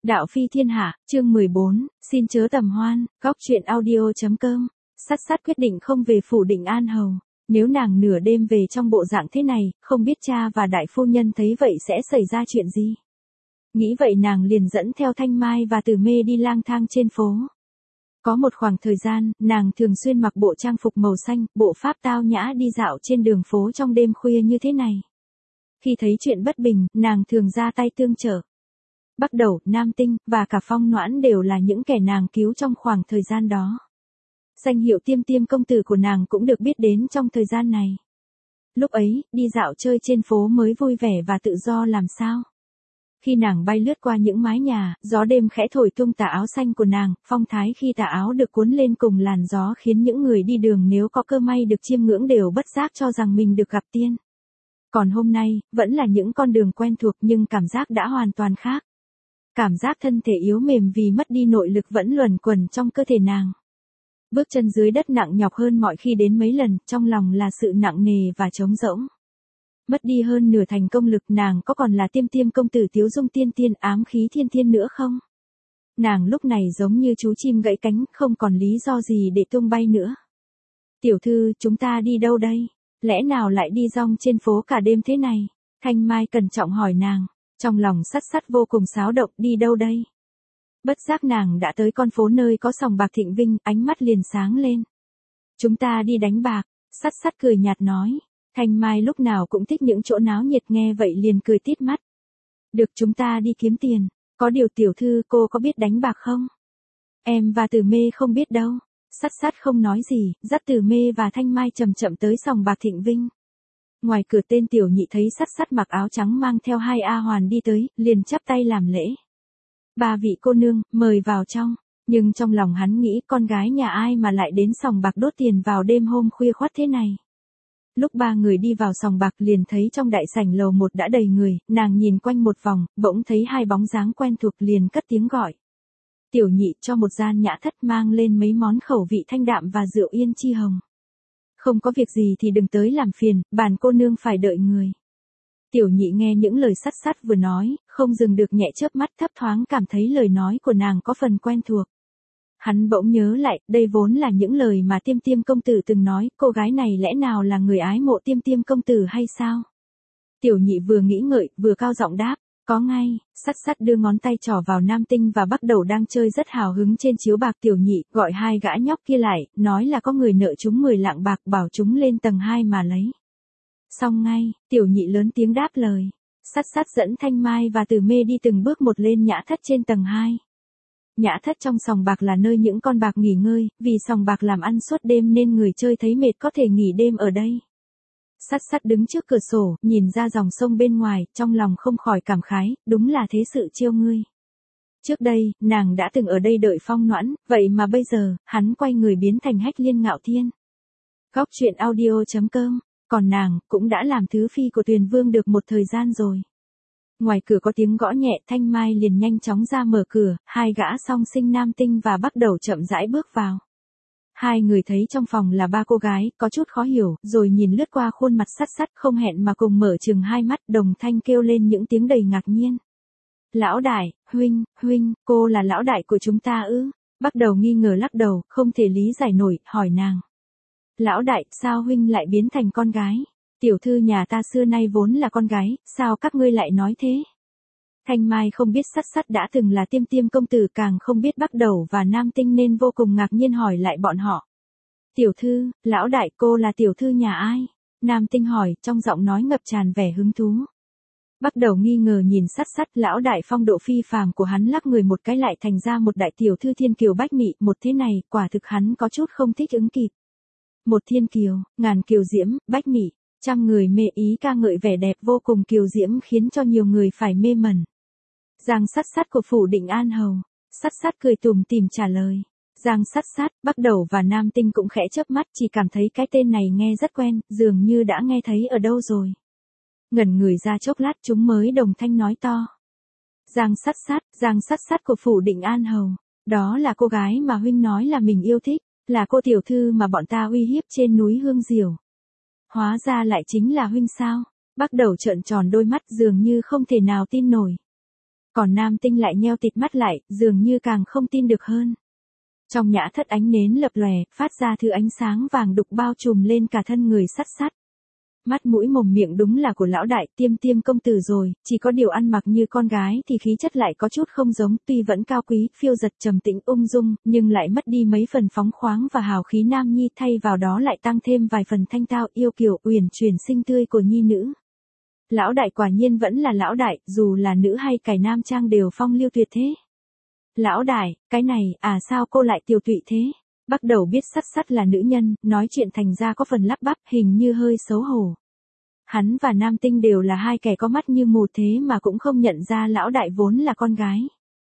Đạo phi thiên hạ, chương 14, xin chớ tầm hoan, góc truyện audio.com. Sát sát quyết định không về phủ Định An Hầu. Nếu nàng nửa đêm về trong bộ dạng thế này, không biết cha và đại phu nhân thấy vậy sẽ xảy ra chuyện gì. Nghĩ vậy nàng liền dẫn theo Thanh Mai và Tử Mê đi lang thang trên phố. Có một khoảng thời gian, nàng thường xuyên mặc bộ trang phục màu xanh, bộ pháp tao nhã đi dạo trên đường phố trong đêm khuya như thế này. Khi thấy chuyện bất bình, nàng thường ra tay tương trợ. Bắc Đầu, Nam Tinh, và cả Phong Noãn đều là những kẻ nàng cứu trong khoảng thời gian đó. Danh hiệu Tiêm Tiêm công tử của nàng cũng được biết đến trong thời gian này. Lúc ấy, đi dạo chơi trên phố mới vui vẻ và tự do làm sao. Khi nàng bay lướt qua những mái nhà, gió đêm khẽ thổi tung tà áo xanh của nàng, phong thái khi tà áo được cuốn lên cùng làn gió khiến những người đi đường nếu có cơ may được chiêm ngưỡng đều bất giác cho rằng mình được gặp tiên. Còn hôm nay, vẫn là những con đường quen thuộc nhưng cảm giác đã hoàn toàn khác. Cảm giác thân thể yếu mềm vì mất đi nội lực vẫn luẩn quẩn trong cơ thể nàng. Bước chân dưới đất nặng nhọc hơn mọi khi đến mấy lần, trong lòng là sự nặng nề và trống rỗng. Mất đi hơn nửa thành công lực, nàng có còn là Tiêm Tiêm công tử Tiếu Dung tiên tiên ám khí thiên thiên nữa không? Nàng lúc này giống như chú chim gãy cánh, không còn lý do gì để tung bay nữa. Tiểu thư, chúng ta đi đâu đây? Lẽ nào lại đi rong trên phố cả đêm thế này? Thanh Mai cẩn trọng hỏi nàng. Trong lòng Sát Sát vô cùng xáo động, đi đâu đây? Bất giác nàng đã tới con phố nơi có sòng bạc thịnh vinh, ánh mắt liền sáng lên. Chúng ta đi đánh bạc, Sát Sát cười nhạt nói. Thanh Mai lúc nào cũng thích những chỗ náo nhiệt, nghe vậy liền cười tít mắt. Được, chúng ta đi kiếm tiền, có điều tiểu thư cô có biết đánh bạc không? Em và Tử Mê không biết đâu. Sát Sát không nói gì, dắt Tử Mê và Thanh Mai chậm chậm tới sòng bạc thịnh vinh. Ngoài cửa tên Tiểu Nhị thấy Sát Sát mặc áo trắng mang theo hai A Hoàn đi tới, liền chắp tay làm lễ. Ba vị cô nương, mời vào trong. Nhưng trong lòng hắn nghĩ con gái nhà ai mà lại đến sòng bạc đốt tiền vào đêm hôm khuya khoắt thế này. Lúc ba người đi vào sòng bạc liền thấy trong đại sảnh lầu một đã đầy người, nàng nhìn quanh một vòng, bỗng thấy hai bóng dáng quen thuộc liền cất tiếng gọi. Tiểu Nhị cho một gian nhã thất mang lên mấy món khẩu vị thanh đạm và rượu yên chi hồng. Không có việc gì thì đừng tới làm phiền, bản cô nương phải đợi người. Tiểu Nhị nghe những lời Sát Sát vừa nói, không dừng được nhẹ chớp mắt, thấp thoáng cảm thấy lời nói của nàng có phần quen thuộc. Hắn bỗng nhớ lại, đây vốn là những lời mà Tiêm Tiêm công tử từng nói, cô gái này lẽ nào là người ái mộ Tiêm Tiêm công tử hay sao? Tiểu Nhị vừa nghĩ ngợi, vừa cao giọng đáp, có ngay. Sát Sát đưa ngón tay trỏ vào Nam Tinh và Bắc Đầu đang chơi rất hào hứng trên chiếu bạc. Tiểu Nhị gọi hai gã nhóc kia lại, nói là có người nợ chúng 10 lạng bạc, bảo chúng lên tầng 2 mà lấy. Xong ngay, Tiểu Nhị lớn tiếng đáp lời. Sát Sát dẫn Thanh Mai và Tử Mê đi từng bước một lên nhã thất trên tầng 2. Nhã thất trong sòng bạc là nơi những con bạc nghỉ ngơi, vì sòng bạc làm ăn suốt đêm nên người chơi thấy mệt có thể nghỉ đêm ở đây. Sát Sát đứng trước cửa sổ, nhìn ra dòng sông bên ngoài, trong lòng không khỏi cảm khái, đúng là thế sự chiêu ngươi. Trước đây, nàng đã từng ở đây đợi Phong Noãn, vậy mà bây giờ, hắn quay người biến thành Hách Liên Ngạo Thiên. Góc truyện audio.com, còn nàng, cũng đã làm thứ phi của Tuyền Vương được một thời gian rồi. Ngoài cửa có tiếng gõ nhẹ, Thanh Mai liền nhanh chóng ra mở cửa, hai gã song sinh Nam Tinh và Bắc Đầu chậm rãi bước vào. Hai người thấy trong phòng là ba cô gái, có chút khó hiểu, rồi nhìn lướt qua khuôn mặt Sát Sát không hẹn mà cùng mở trừng hai mắt, đồng thanh kêu lên những tiếng đầy ngạc nhiên. Lão đại, huynh, cô là lão đại của chúng ta ư? Bắc Đầu nghi ngờ lắc đầu, không thể lý giải nổi, hỏi nàng. Lão đại, sao huynh lại biến thành con gái? Tiểu thư nhà ta xưa nay vốn là con gái, sao các ngươi lại nói thế? Thanh Mai không biết Sát Sát đã từng là Tiêm Tiêm công tử, càng không biết Bắc Đầu và Nam Tinh nên vô cùng ngạc nhiên hỏi lại bọn họ. Tiểu thư, lão đại, cô là tiểu thư nhà ai? Nam Tinh hỏi, trong giọng nói ngập tràn vẻ hứng thú. Bắc Đầu nghi ngờ nhìn Sát Sát, lão đại phong độ phi phàm của hắn lắc người một cái lại thành ra một đại tiểu thư thiên kiều bách mị, một thế này, quả thực hắn có chút không thích ứng kịp. Một thiên kiều, ngàn kiều diễm, bách mị, trăm người mê ý ca ngợi vẻ đẹp vô cùng kiều diễm khiến cho nhiều người phải mê mẩn. Giang Sát Sát của phủ Định An Hầu. Sát Sát cười tủm tỉm trả lời. Giang Sát Sát, Bắc Đầu và Nam Tinh cũng khẽ chớp mắt, chỉ cảm thấy cái tên này nghe rất quen, dường như đã nghe thấy ở đâu rồi. Ngẩn người ra chốc lát chúng mới đồng thanh nói to. Giang Sát Sát của phủ Định An Hầu. Đó là cô gái mà huynh nói là mình yêu thích, là cô tiểu thư mà bọn ta uy hiếp trên núi Hương Diều. Hóa ra lại chính là huynh sao? Bắc Đầu trợn tròn đôi mắt dường như không thể nào tin nổi. Còn Nam Tinh lại nheo tịt mắt lại, dường như càng không tin được hơn. Trong nhã thất ánh nến lập lòe, phát ra thứ ánh sáng vàng đục bao trùm lên cả thân người sắt sắt. Mắt mũi mồm miệng đúng là của lão đại Tiêm Tiêm công tử rồi, chỉ có điều ăn mặc như con gái thì khí chất lại có chút không giống, tuy vẫn cao quý, phiêu dật trầm tĩnh ung dung, nhưng lại mất đi mấy phần phóng khoáng và hào khí nam nhi, thay vào đó lại tăng thêm vài phần thanh tao yêu kiều uyển chuyển xinh tươi của nhi nữ. Lão đại quả nhiên vẫn là lão đại, dù là nữ hay cải nam trang đều phong lưu tuyệt thế. Lão đại, cái này, sao cô lại tiều tụy thế? Bắt đầu biết sắt sắt là nữ nhân, nói chuyện thành ra có phần lắp bắp, hình như hơi xấu hổ. Hắn và Nam Tinh đều là hai kẻ có mắt như mù thế mà cũng không nhận ra lão đại vốn là con gái.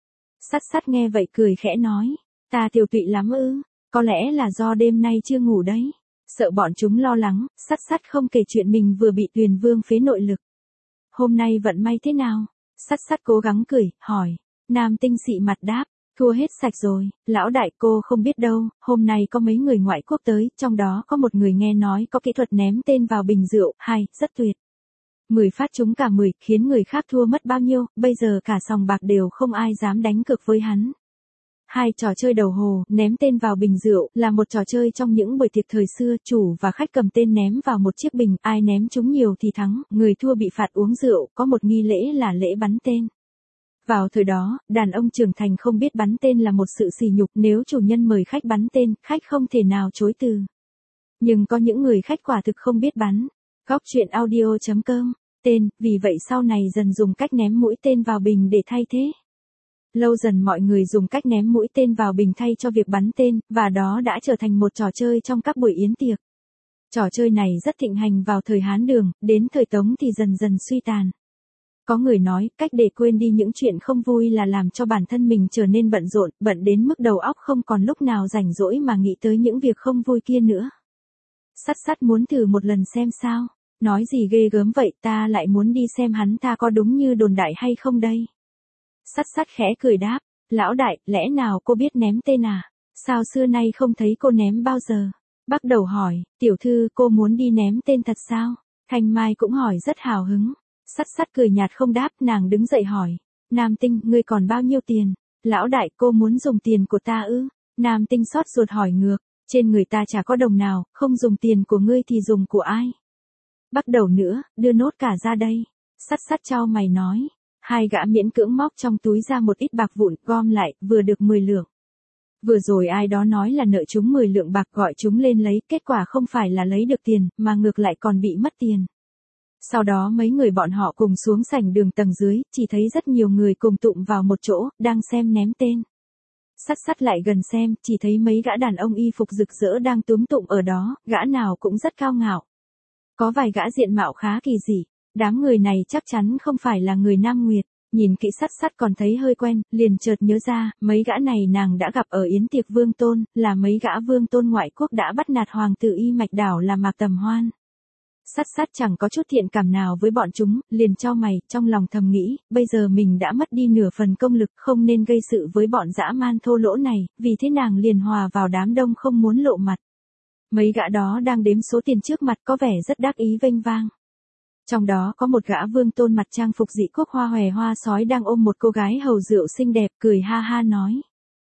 Sắt sắt nghe vậy cười khẽ nói, ta tiều tụy lắm ư, có lẽ là do đêm nay chưa ngủ đấy. Sợ bọn chúng lo lắng, sắt sắt không kể chuyện mình vừa bị Tuyền Vương phế nội lực. Hôm nay vận may thế nào? Sắt sắt cố gắng cười, hỏi. Nam Tinh xị mặt đáp, thua hết sạch rồi, lão đại cô không biết đâu, hôm nay có mấy người ngoại quốc tới, trong đó có một người nghe nói có kỹ thuật ném tên vào bình rượu, rất tuyệt. 10 phát trúng cả 10, khiến người khác thua mất bao nhiêu, bây giờ cả sòng bạc đều không ai dám đánh cược với hắn. Hai trò chơi đầu hồ, ném tên vào bình rượu, là một trò chơi trong những buổi tiệc thời xưa, chủ và khách cầm tên ném vào một chiếc bình, ai ném trúng nhiều thì thắng, người thua bị phạt uống rượu, có một nghi lễ là lễ bắn tên. Vào thời đó, đàn ông trưởng thành không biết bắn tên là một sự sỉ nhục, nếu chủ nhân mời khách bắn tên, khách không thể nào chối từ. Nhưng có những người khách quả thực không biết bắn. Góc truyện audio.com, tên, vì vậy sau này dần dùng cách ném mũi tên vào bình để thay thế. Lâu dần mọi người dùng cách ném mũi tên vào bình thay cho việc bắn tên, và đó đã trở thành một trò chơi trong các buổi yến tiệc. Trò chơi này rất thịnh hành vào thời Hán Đường, đến thời Tống thì dần dần suy tàn. Có người nói, cách để quên đi những chuyện không vui là làm cho bản thân mình trở nên bận rộn, bận đến mức đầu óc không còn lúc nào rảnh rỗi mà nghĩ tới những việc không vui kia nữa. Sắt sắt muốn thử một lần xem sao, nói gì ghê gớm vậy, ta lại muốn đi xem hắn ta có đúng như đồn đại hay không đây. Sắt sắt khẽ cười đáp, lão đại, lẽ nào cô biết ném tên à? Sao xưa nay không thấy cô ném bao giờ? Bắt đầu hỏi, tiểu thư cô muốn đi ném tên thật sao? Thanh Mai cũng hỏi rất hào hứng. Sắt sắt cười nhạt không đáp, nàng đứng dậy hỏi. Nam Tinh, ngươi còn bao nhiêu tiền? Lão đại, cô muốn dùng tiền của ta ư? Nam Tinh xót ruột hỏi ngược. Trên người ta chả có đồng nào, không dùng tiền của ngươi thì dùng của ai? Bắt đầu nữa, đưa nốt cả ra đây. Sắt sắt chau mày nói. Hai gã miễn cưỡng móc trong túi ra một ít bạc vụn, gom lại, vừa được 10 lượng. Vừa rồi ai đó nói là nợ chúng 10 lượng bạc, gọi chúng lên lấy, kết quả không phải là lấy được tiền, mà ngược lại còn bị mất tiền. Sau đó mấy người bọn họ cùng xuống sảnh đường tầng dưới, chỉ thấy rất nhiều người cùng tụm vào một chỗ, đang xem ném tên. Sắt sắt lại gần xem, chỉ thấy mấy gã đàn ông y phục rực rỡ đang túm tụm ở đó, gã nào cũng rất cao ngạo. Có vài gã diện mạo khá kỳ dị, đám người này chắc chắn không phải là người Nam Nguyệt. Nhìn kỹ sắt sắt còn thấy hơi quen, liền chợt nhớ ra, mấy gã này nàng đã gặp ở yến tiệc Vương Tôn, là mấy gã Vương Tôn ngoại quốc đã bắt nạt hoàng tử Y Mạch Đảo là Mạc Tầm Hoan. Sắt sắt chẳng có chút thiện cảm nào với bọn chúng, liền chau mày, trong lòng thầm nghĩ, bây giờ mình đã mất đi nửa phần công lực, không nên gây sự với bọn dã man thô lỗ này, vì thế nàng liền hòa vào đám đông không muốn lộ mặt. Mấy gã đó đang đếm số tiền trước mặt có vẻ rất đắc ý vênh vang. Trong đó có một gã Vương Tôn mặt trang phục dị quốc hoa hòe hoa sói đang ôm một cô gái hầu rượu xinh đẹp, cười ha ha nói.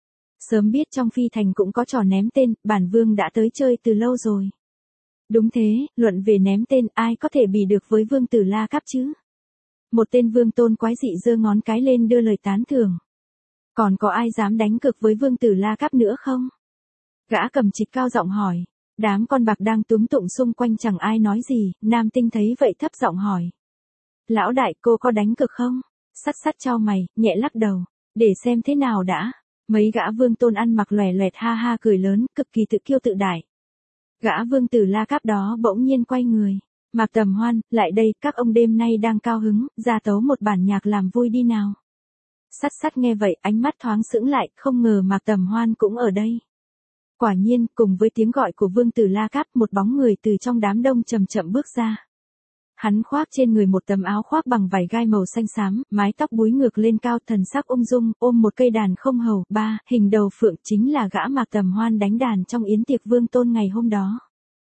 Sớm biết trong phi thành cũng có trò ném tên, bản vương đã tới chơi từ lâu rồi. Đúng thế, luận về ném tên, ai có thể bì được với vương tử La Cáp chứ? Một tên Vương Tôn quái dị giơ ngón cái lên đưa lời tán thưởng. Còn có ai dám đánh cược với vương tử La Cáp nữa không? Gã cầm trịch cao giọng hỏi. Đám con bạc đang túm tụm xung quanh chẳng ai nói gì, Nam Tinh thấy vậy thấp giọng hỏi. Lão đại, cô có đánh cược không? Sắt sắt chau mày, nhẹ lắc đầu. Để xem thế nào đã. Mấy gã Vương Tôn ăn mặc lòe loẹt ha ha cười lớn, cực kỳ tự kiêu tự đại. Gã vương tử La Cáp đó bỗng nhiên quay người. Mạc Tầm Hoan, lại đây, các ông đêm nay đang cao hứng, ra tấu một bản nhạc làm vui đi nào. Sắt sắt nghe vậy, ánh mắt thoáng sững lại, không ngờ Mạc Tầm Hoan cũng ở đây. Quả nhiên, cùng với tiếng gọi của vương tử La Cáp, một bóng người từ trong đám đông chậm chậm bước ra. Hắn khoác trên người một tấm áo khoác bằng vải gai màu xanh xám, mái tóc búi ngược lên cao, thần sắc ung dung, ôm một cây đàn không hầu, hình đầu phượng, chính là gã Mạc Tầm Hoan đánh đàn trong yến tiệc Vương Tôn ngày hôm đó.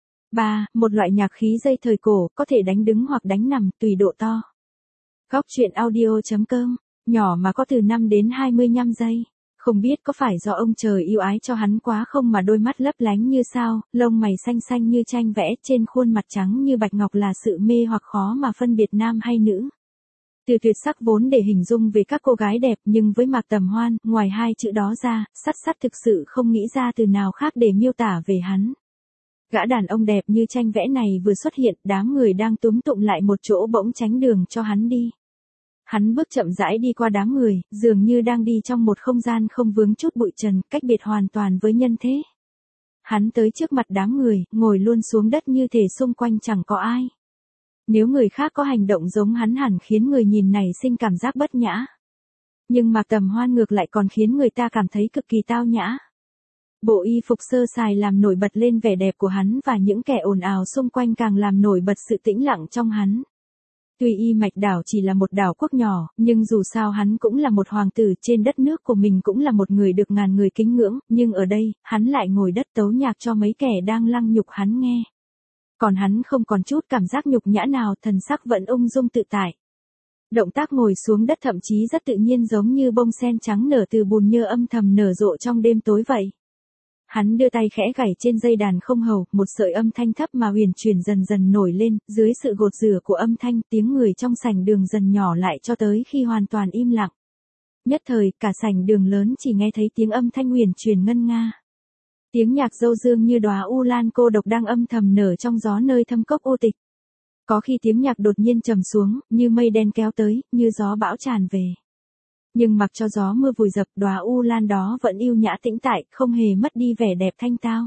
Một loại nhạc khí dây thời cổ, có thể đánh đứng hoặc đánh nằm, tùy độ to. Góc truyện audio.com nhỏ mà có từ 5 đến 25 giây. Không biết có phải do ông trời yêu ái cho hắn quá không mà đôi mắt lấp lánh như sao, lông mày xanh xanh như tranh vẽ, trên khuôn mặt trắng như bạch ngọc là sự mê hoặc khó mà phân biệt nam hay nữ. Từ tuyệt sắc vốn để hình dung về các cô gái đẹp, nhưng với Mạc Tầm Hoan, ngoài hai chữ đó ra, sắt thực sự không nghĩ ra từ nào khác để miêu tả về hắn. Gã đàn ông đẹp như tranh vẽ này vừa xuất hiện, đám người đang túm tụm lại một chỗ bỗng tránh đường cho hắn đi. Hắn bước chậm rãi đi qua đám người, dường như đang đi trong một không gian không vướng chút bụi trần, cách biệt hoàn toàn với nhân thế. Hắn tới trước mặt đám người, ngồi luôn xuống đất như thể xung quanh chẳng có ai. Nếu người khác có hành động giống hắn hẳn khiến người nhìn này sinh cảm giác bất nhã. Nhưng Mạc Tầm Hoan ngược lại còn khiến người ta cảm thấy cực kỳ tao nhã. Bộ y phục sơ sài làm nổi bật lên vẻ đẹp của hắn và những kẻ ồn ào xung quanh càng làm nổi bật sự tĩnh lặng trong hắn. Tuy Y Mạch đảo chỉ là một đảo quốc nhỏ, nhưng dù sao hắn cũng là một hoàng tử, trên đất nước của mình cũng là một người được ngàn người kính ngưỡng, nhưng ở đây, hắn lại ngồi đất tấu nhạc cho mấy kẻ đang lăng nhục hắn nghe. Còn hắn không còn chút cảm giác nhục nhã nào, thần sắc vẫn ung dung tự tại. Động tác ngồi xuống đất thậm chí rất tự nhiên, giống như bông sen trắng nở từ bùn nhơ âm thầm nở rộ trong đêm tối vậy. Hắn đưa tay khẽ gảy trên dây đàn không hầu, một sợi âm thanh thấp mà huyền chuyển dần dần nổi lên, dưới sự gột rửa của âm thanh, tiếng người trong sảnh đường dần nhỏ lại cho tới khi hoàn toàn im lặng. Nhất thời, cả sảnh đường lớn chỉ nghe thấy tiếng âm thanh huyền truyền ngân nga. Tiếng nhạc dâu dương như đóa u lan cô độc đang âm thầm nở trong gió nơi thâm cốc u tịch. Có khi tiếng nhạc đột nhiên trầm xuống, như mây đen kéo tới, như gió bão tràn về. Nhưng mặc cho gió mưa vùi dập, đóa u lan đó vẫn yêu nhã tĩnh tại, không hề mất đi vẻ đẹp thanh tao.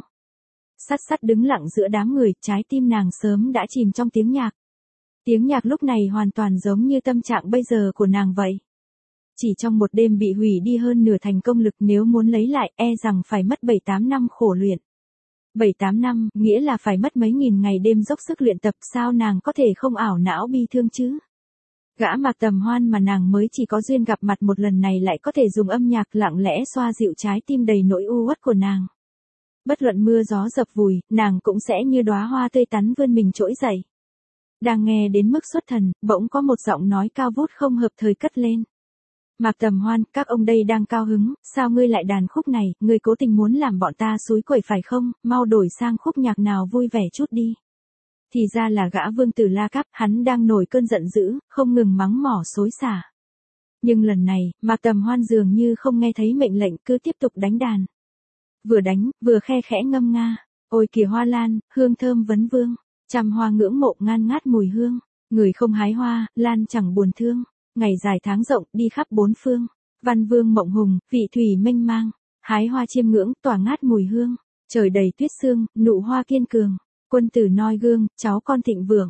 Sắt đứng lặng giữa đám người, trái tim nàng sớm đã chìm trong tiếng nhạc. Tiếng nhạc lúc này hoàn toàn giống như tâm trạng bây giờ của nàng vậy. Chỉ trong một đêm bị hủy đi hơn nửa thành công lực, nếu muốn lấy lại, e rằng phải mất 7-8 năm khổ luyện. 7-8 năm, nghĩa là phải mất mấy nghìn ngày đêm dốc sức luyện tập, sao nàng có thể không ảo não bi thương chứ? Gã Mạc Tầm Hoan mà nàng mới chỉ có duyên gặp mặt một lần này lại có thể dùng âm nhạc lặng lẽ xoa dịu trái tim đầy nỗi u uất của nàng. Bất luận mưa gió dập vùi, nàng cũng sẽ như đóa hoa tươi tắn vươn mình trỗi dậy. Đang nghe đến mức xuất thần, bỗng có một giọng nói cao vút không hợp thời cất lên. Mạc Tầm Hoan, các ông đây đang cao hứng, sao ngươi lại đàn khúc này, ngươi cố tình muốn làm bọn ta xúi quẩy phải không, mau đổi sang khúc nhạc nào vui vẻ chút đi. Thì ra là gã vương tử La Cáp, hắn đang nổi cơn giận dữ, không ngừng mắng mỏ xối xả. Nhưng lần này, Mạc Tầm Hoan dường như không nghe thấy mệnh lệnh, cứ tiếp tục đánh đàn. Vừa đánh, vừa khe khẽ ngâm nga, ôi kìa hoa lan, hương thơm vấn vương, trăm hoa ngưỡng mộ ngan ngát mùi hương, người không hái hoa, lan chẳng buồn thương, ngày dài tháng rộng, đi khắp bốn phương, văn vương mộng hùng, vị thủy mênh mang, hái hoa chiêm ngưỡng, tỏa ngát mùi hương, trời đầy tuyết sương, nụ hoa kiên cường. Quân tử noi gương, cháu con thịnh vượng.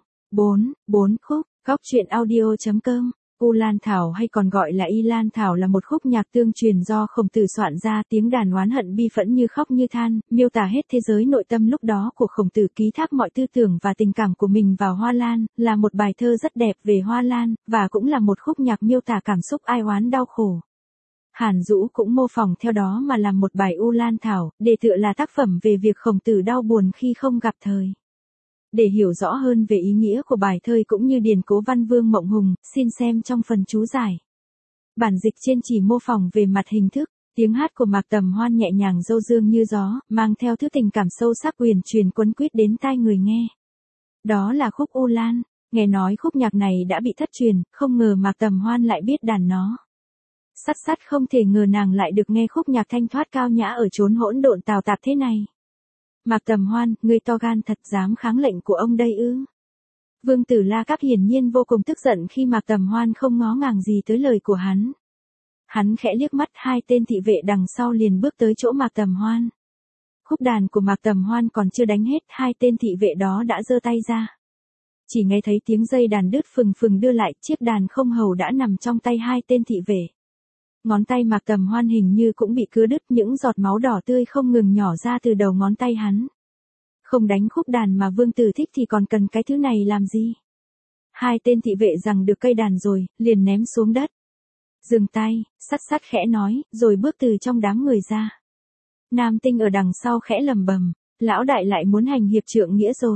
4 khúc, góc truyện audio.com. U Lan Thảo hay còn gọi là Y Lan Thảo là một khúc nhạc tương truyền do Khổng Tử soạn ra, tiếng đàn oán hận bi phẫn như khóc như than, miêu tả hết thế giới nội tâm lúc đó của Khổng Tử, ký thác mọi tư tưởng và tình cảm của mình vào hoa lan, là một bài thơ rất đẹp về hoa lan, và cũng là một khúc nhạc miêu tả cảm xúc ai oán đau khổ. Hàn Dũ cũng mô phỏng theo đó mà làm một bài U Lan Thảo, để tựa là tác phẩm về việc Khổng Tử đau buồn khi không gặp thời. Để hiểu rõ hơn về ý nghĩa của bài thơ cũng như điển cố văn vương mộng hùng, xin xem trong phần chú giải. Bản dịch trên chỉ mô phỏng về mặt hình thức, tiếng hát của Mạc Tầm Hoan nhẹ nhàng dâu dương như gió, mang theo thứ tình cảm sâu sắc huyền truyền quấn quýt đến tai người nghe. Đó là khúc U Lan, nghe nói khúc nhạc này đã bị thất truyền, không ngờ Mạc Tầm Hoan lại biết đàn nó. Sắt không thể ngờ nàng lại được nghe khúc nhạc thanh thoát cao nhã ở chốn hỗn độn tào tạp thế này. Mạc Tầm Hoan, ngươi to gan thật, dám kháng lệnh của ông đây ư? Vương tử La Cáp hiển nhiên vô cùng tức giận khi Mạc Tầm Hoan không ngó ngàng gì tới lời của hắn. Hắn khẽ liếc mắt, hai tên thị vệ đằng sau liền bước tới chỗ Mạc Tầm Hoan. Khúc đàn của Mạc Tầm Hoan còn chưa đánh hết, hai tên thị vệ đó đã giơ tay ra. Chỉ nghe thấy tiếng dây đàn đứt phừng đưa lại, chiếc đàn không hầu đã nằm trong tay hai tên thị vệ. Ngón tay Mạc Tầm Hoan hình như cũng bị cưa đứt, những giọt máu đỏ tươi không ngừng nhỏ ra từ đầu ngón tay hắn. Không đánh khúc đàn mà vương tử thích thì còn cần cái thứ này làm gì? Hai tên thị vệ rằng được cây đàn rồi, liền ném xuống đất. Dừng tay, sắt khẽ nói, rồi bước từ trong đám người ra. Nam Tinh ở đằng sau khẽ lầm bầm, lão đại lại muốn hành hiệp trượng nghĩa rồi.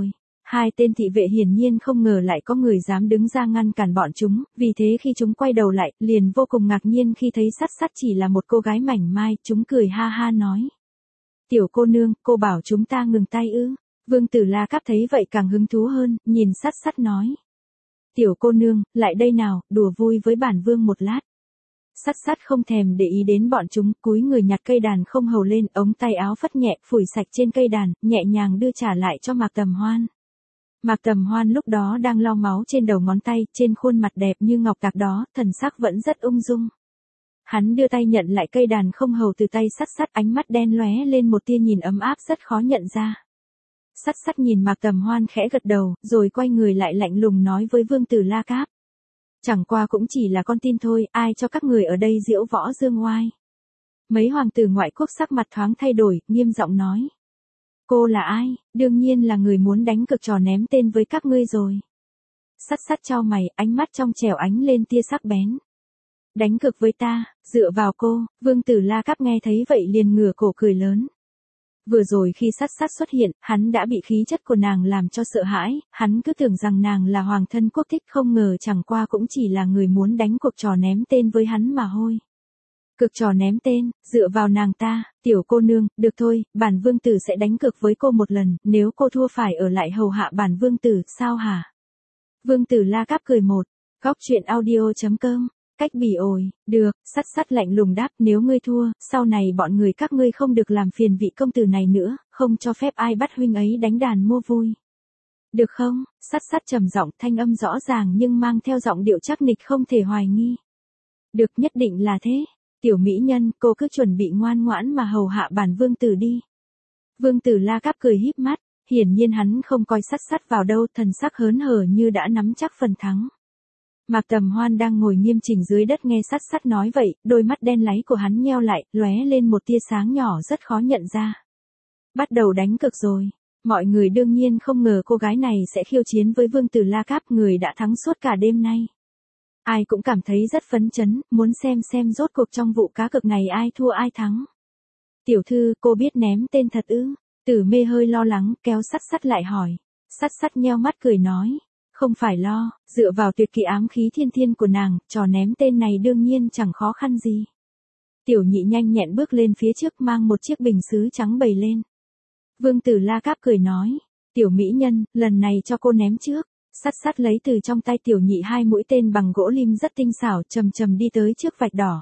Hai tên thị vệ hiển nhiên không ngờ lại có người dám đứng ra ngăn cản bọn chúng, vì thế khi chúng quay đầu lại, liền vô cùng ngạc nhiên khi thấy Sắt Sắt chỉ là một cô gái mảnh mai, chúng cười ha ha nói. Tiểu cô nương, cô bảo chúng ta ngừng tay ư? Vương Tử La Cáp thấy vậy càng hứng thú hơn, nhìn Sắt Sắt nói. Tiểu cô nương, lại đây nào, đùa vui với bản vương một lát. Sắt Sắt không thèm để ý đến bọn chúng, cúi người nhặt cây đàn không hầu lên, ống tay áo phất nhẹ, phủi sạch trên cây đàn, nhẹ nhàng đưa trả lại cho Mạc Tầm Hoan. Mạc Tầm Hoan lúc đó đang lau máu trên đầu ngón tay, trên khuôn mặt đẹp như ngọc tạc đó, thần sắc vẫn rất ung dung. Hắn đưa tay nhận lại cây đàn không hầu từ tay Sắt Sắt, ánh mắt đen lóe lên một tia nhìn ấm áp rất khó nhận ra. Sắt Sắt nhìn Mạc Tầm Hoan khẽ gật đầu, rồi quay người lại lạnh lùng nói với Vương Tử La Cáp. Chẳng qua cũng chỉ là con tin thôi, ai cho các người ở đây diễu võ dương oai. Mấy hoàng tử ngoại quốc sắc mặt thoáng thay đổi, nghiêm giọng nói. Cô là ai? Đương nhiên là người muốn đánh cược trò ném tên với các ngươi rồi. Sắt Sắt chau mày, ánh mắt trong trẻo ánh lên tia sắc bén. Đánh cược với ta, dựa vào cô. Vương Tử La Cáp nghe thấy vậy liền ngửa cổ cười lớn. Vừa rồi khi Sắt Sắt xuất hiện, hắn đã bị khí chất của nàng làm cho sợ hãi, hắn cứ tưởng rằng nàng là hoàng thân quốc thích, không ngờ chẳng qua cũng chỉ là người muốn đánh cuộc trò ném tên với hắn mà thôi. Cược trò ném tên, dựa vào nàng ta, tiểu cô nương, được thôi, bản vương tử sẽ đánh cược với cô một lần, nếu cô thua phải ở lại hầu hạ bản vương tử, sao hả? Vương Tử La Cáp cười một, góc truyện audio.com. Cách bỉ ổi, được, Sắt Sắt lạnh lùng đáp, nếu ngươi thua, sau này bọn người các ngươi không được làm phiền vị công tử này nữa, không cho phép ai bắt huynh ấy đánh đàn mua vui. Được không? Sắt Sắt trầm giọng, thanh âm rõ ràng nhưng mang theo giọng điệu chắc nịch không thể hoài nghi. Được, nhất định là thế. Tiểu mỹ nhân, cô cứ chuẩn bị ngoan ngoãn mà hầu hạ bản vương tử đi. Vương Tử La Cáp cười híp mắt, hiển nhiên hắn không coi Sắt Sắt vào đâu, thần sắc hớn hở như đã nắm chắc phần thắng. Mạc Tầm Hoan đang ngồi nghiêm chỉnh dưới đất nghe Sắt Sắt nói vậy, đôi mắt đen láy của hắn nheo lại, lóe lên một tia sáng nhỏ rất khó nhận ra. Bắt đầu đánh cược rồi. Mọi người đương nhiên không ngờ cô gái này sẽ khiêu chiến với Vương Tử La Cáp, người đã thắng suốt cả đêm nay. Ai cũng cảm thấy rất phấn chấn, muốn xem rốt cuộc trong vụ cá cược này ai thua ai thắng. Tiểu thư, cô biết ném tên thật ư? Tử Mê hơi lo lắng, kéo Sắt Sắt lại hỏi. Sắt Sắt nheo mắt cười nói. Không phải lo, dựa vào tuyệt kỹ ám khí thiên thiên của nàng, trò ném tên này đương nhiên chẳng khó khăn gì. Tiểu nhị nhanh nhẹn bước lên phía trước mang một chiếc bình sứ trắng bày lên. Vương Tử La Cáp cười nói, tiểu mỹ nhân, lần này cho cô ném trước. Sắt Sắt lấy từ trong tay tiểu nhị hai mũi tên bằng gỗ lim rất tinh xảo, chầm chầm đi tới trước vạch đỏ.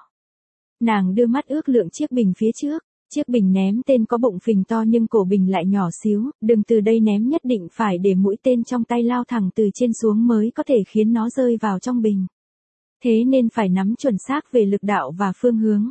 Nàng đưa mắt ước lượng chiếc bình phía trước. Chiếc bình ném tên có bụng phình to nhưng cổ bình lại nhỏ xíu, đừng từ đây ném nhất định phải để mũi tên trong tay lao thẳng từ trên xuống mới có thể khiến nó rơi vào trong bình. Thế nên phải nắm chuẩn xác về lực đạo và phương hướng.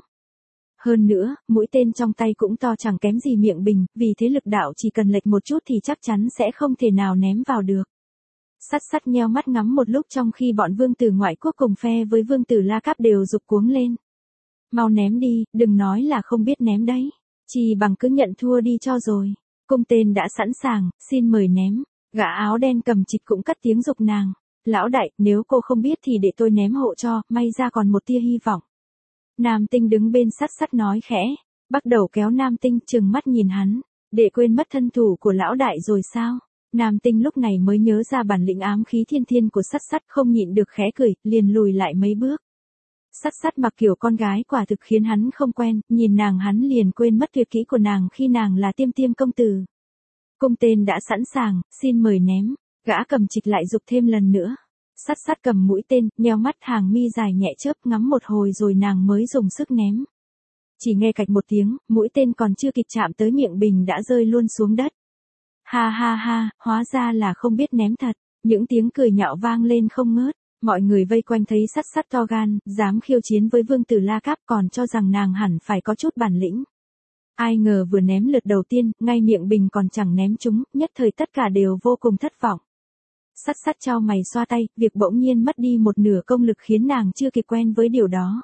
Hơn nữa, mũi tên trong tay cũng to chẳng kém gì miệng bình, vì thế lực đạo chỉ cần lệch một chút thì chắc chắn sẽ không thể nào ném vào được. Sắt Sắt nheo mắt ngắm một lúc trong khi bọn vương tử ngoại quốc cùng phe với Vương Tử La Cáp đều giục cuống lên. Mau ném đi, đừng nói là không biết ném đấy. Chỉ bằng cứ nhận thua đi cho rồi. Cung tên đã sẵn sàng, xin mời ném. Gã áo đen cầm trịch cũng cất tiếng giục nàng. Lão đại, nếu cô không biết thì để tôi ném hộ cho, may ra còn một tia hy vọng. Nam Tinh đứng bên Sắt Sắt nói khẽ. Bắt đầu kéo Nam Tinh trừng mắt nhìn hắn. Để quên mất thân thủ của lão đại rồi sao? Nam Tinh lúc này mới nhớ ra bản lĩnh ám khí thiên thiên của Sắt Sắt, không nhịn được khẽ cười, liền lùi lại mấy bước. Sắt Sắt mặc kiểu con gái quả thực khiến hắn không quen, nhìn nàng hắn liền quên mất tuyệt kỹ của nàng khi nàng là Tiêm Tiêm công tử. Cung tên đã sẵn sàng, xin mời ném. Gã cầm trịch lại giục thêm lần nữa. Sắt Sắt cầm mũi tên, nheo mắt, hàng mi dài nhẹ chớp ngắm một hồi rồi nàng mới dùng sức ném. Chỉ nghe cạch một tiếng, mũi tên còn chưa kịp chạm tới miệng bình đã rơi luôn xuống đất. Ha ha ha, hóa ra là không biết ném thật. Những tiếng cười nhạo vang lên không ngớt. Mọi người vây quanh thấy Sắt Sắt to gan, dám khiêu chiến với Vương Tử La Cáp, còn cho rằng nàng hẳn phải có chút bản lĩnh. Ai ngờ vừa ném lượt đầu tiên, ngay miệng bình còn chẳng ném trúng, nhất thời tất cả đều vô cùng thất vọng. Sắt Sắt chau mày xoa tay, việc bỗng nhiên mất đi một nửa công lực khiến nàng chưa kịp quen với điều đó.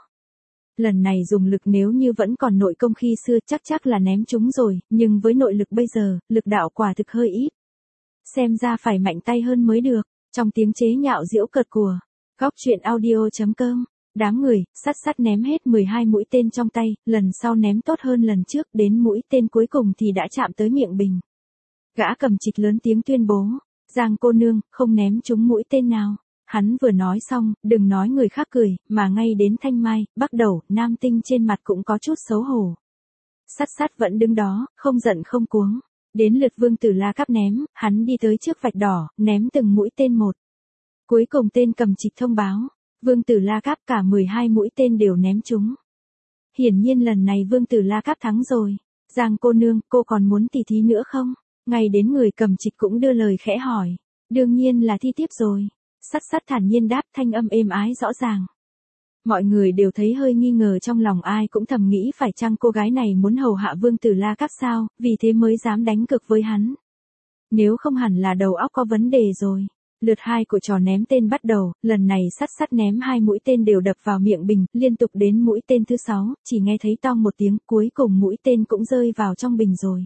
Lần này dùng lực nếu như vẫn còn nội công khi xưa chắc là ném trúng rồi, nhưng với nội lực bây giờ, lực đạo quả thực hơi ít. Xem ra phải mạnh tay hơn mới được, trong tiếng chế nhạo giễu cợt của góc truyện audio.com. Đám người, Sắt Sắt ném hết 12 mũi tên trong tay, lần sau ném tốt hơn lần trước, đến mũi tên cuối cùng thì đã chạm tới miệng bình. Gã cầm trịch lớn tiếng tuyên bố, Giang cô nương, không ném trúng mũi tên nào. Hắn vừa nói xong, đừng nói người khác cười, mà ngay đến Thanh Mai, Bắc Đầu, Nam Tinh trên mặt cũng có chút xấu hổ. Sát sát vẫn đứng đó, không giận không cuống. Đến lượt Vương Tử La Cáp ném, hắn đi tới trước vạch đỏ, ném từng mũi tên một. Cuối cùng tên cầm trịch thông báo, Vương Tử La Cáp cả 12 mũi tên đều ném trúng. Hiển nhiên lần này Vương Tử La Cáp thắng rồi. Giang cô nương, cô còn muốn tỉ thí nữa không? Ngay đến người cầm trịch cũng đưa lời khẽ hỏi. Đương nhiên là thi tiếp rồi. Sát sát thản nhiên đáp, thanh âm êm ái rõ ràng. Mọi người đều thấy hơi nghi ngờ trong lòng, ai cũng thầm nghĩ phải chăng cô gái này muốn hầu hạ Vương Tử La Cáp sao, vì thế mới dám đánh cược với hắn. Nếu không hẳn là đầu óc có vấn đề rồi. Lượt 2 của trò ném tên bắt đầu, lần này sát sát ném 2 mũi tên đều đập vào miệng bình, liên tục đến mũi tên thứ 6, chỉ nghe thấy tong một tiếng, cuối cùng mũi tên cũng rơi vào trong bình rồi.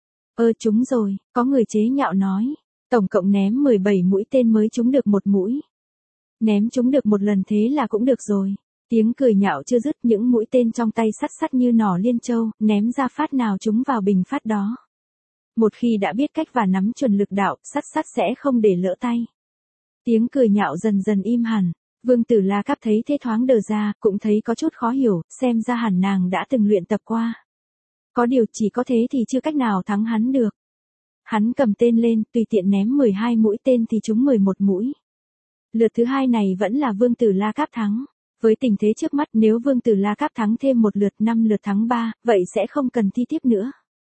Trúng rồi, có người chế nhạo nói. Tổng cộng ném 17 mũi tên mới trúng được một mũi. Ném trúng được một lần thế là cũng được rồi. Tiếng cười nhạo chưa dứt, những mũi tên trong tay sắt sắt như nỏ liên châu, ném ra phát nào trúng vào bình phát đó. Một khi đã biết cách và nắm chuẩn lực đạo, sắt sắt sẽ không để lỡ tay. Tiếng cười nhạo dần dần im hẳn. Vương Tử La Cáp thấy thế thoáng đờ ra, cũng thấy có chút khó hiểu, xem ra hẳn nàng đã từng luyện tập qua. Có điều chỉ có thế thì chưa cách nào thắng hắn được. Hắn cầm tên lên, tùy tiện ném 12 mũi tên thì trúng 11 mũi. Lượt thứ 2 này vẫn là Vương Tử La Cáp thắng. Với tình thế trước mắt, nếu Vương Tử La Cáp thắng thêm một lượt, 5 lượt thắng 3, vậy sẽ không cần thi tiếp nữa.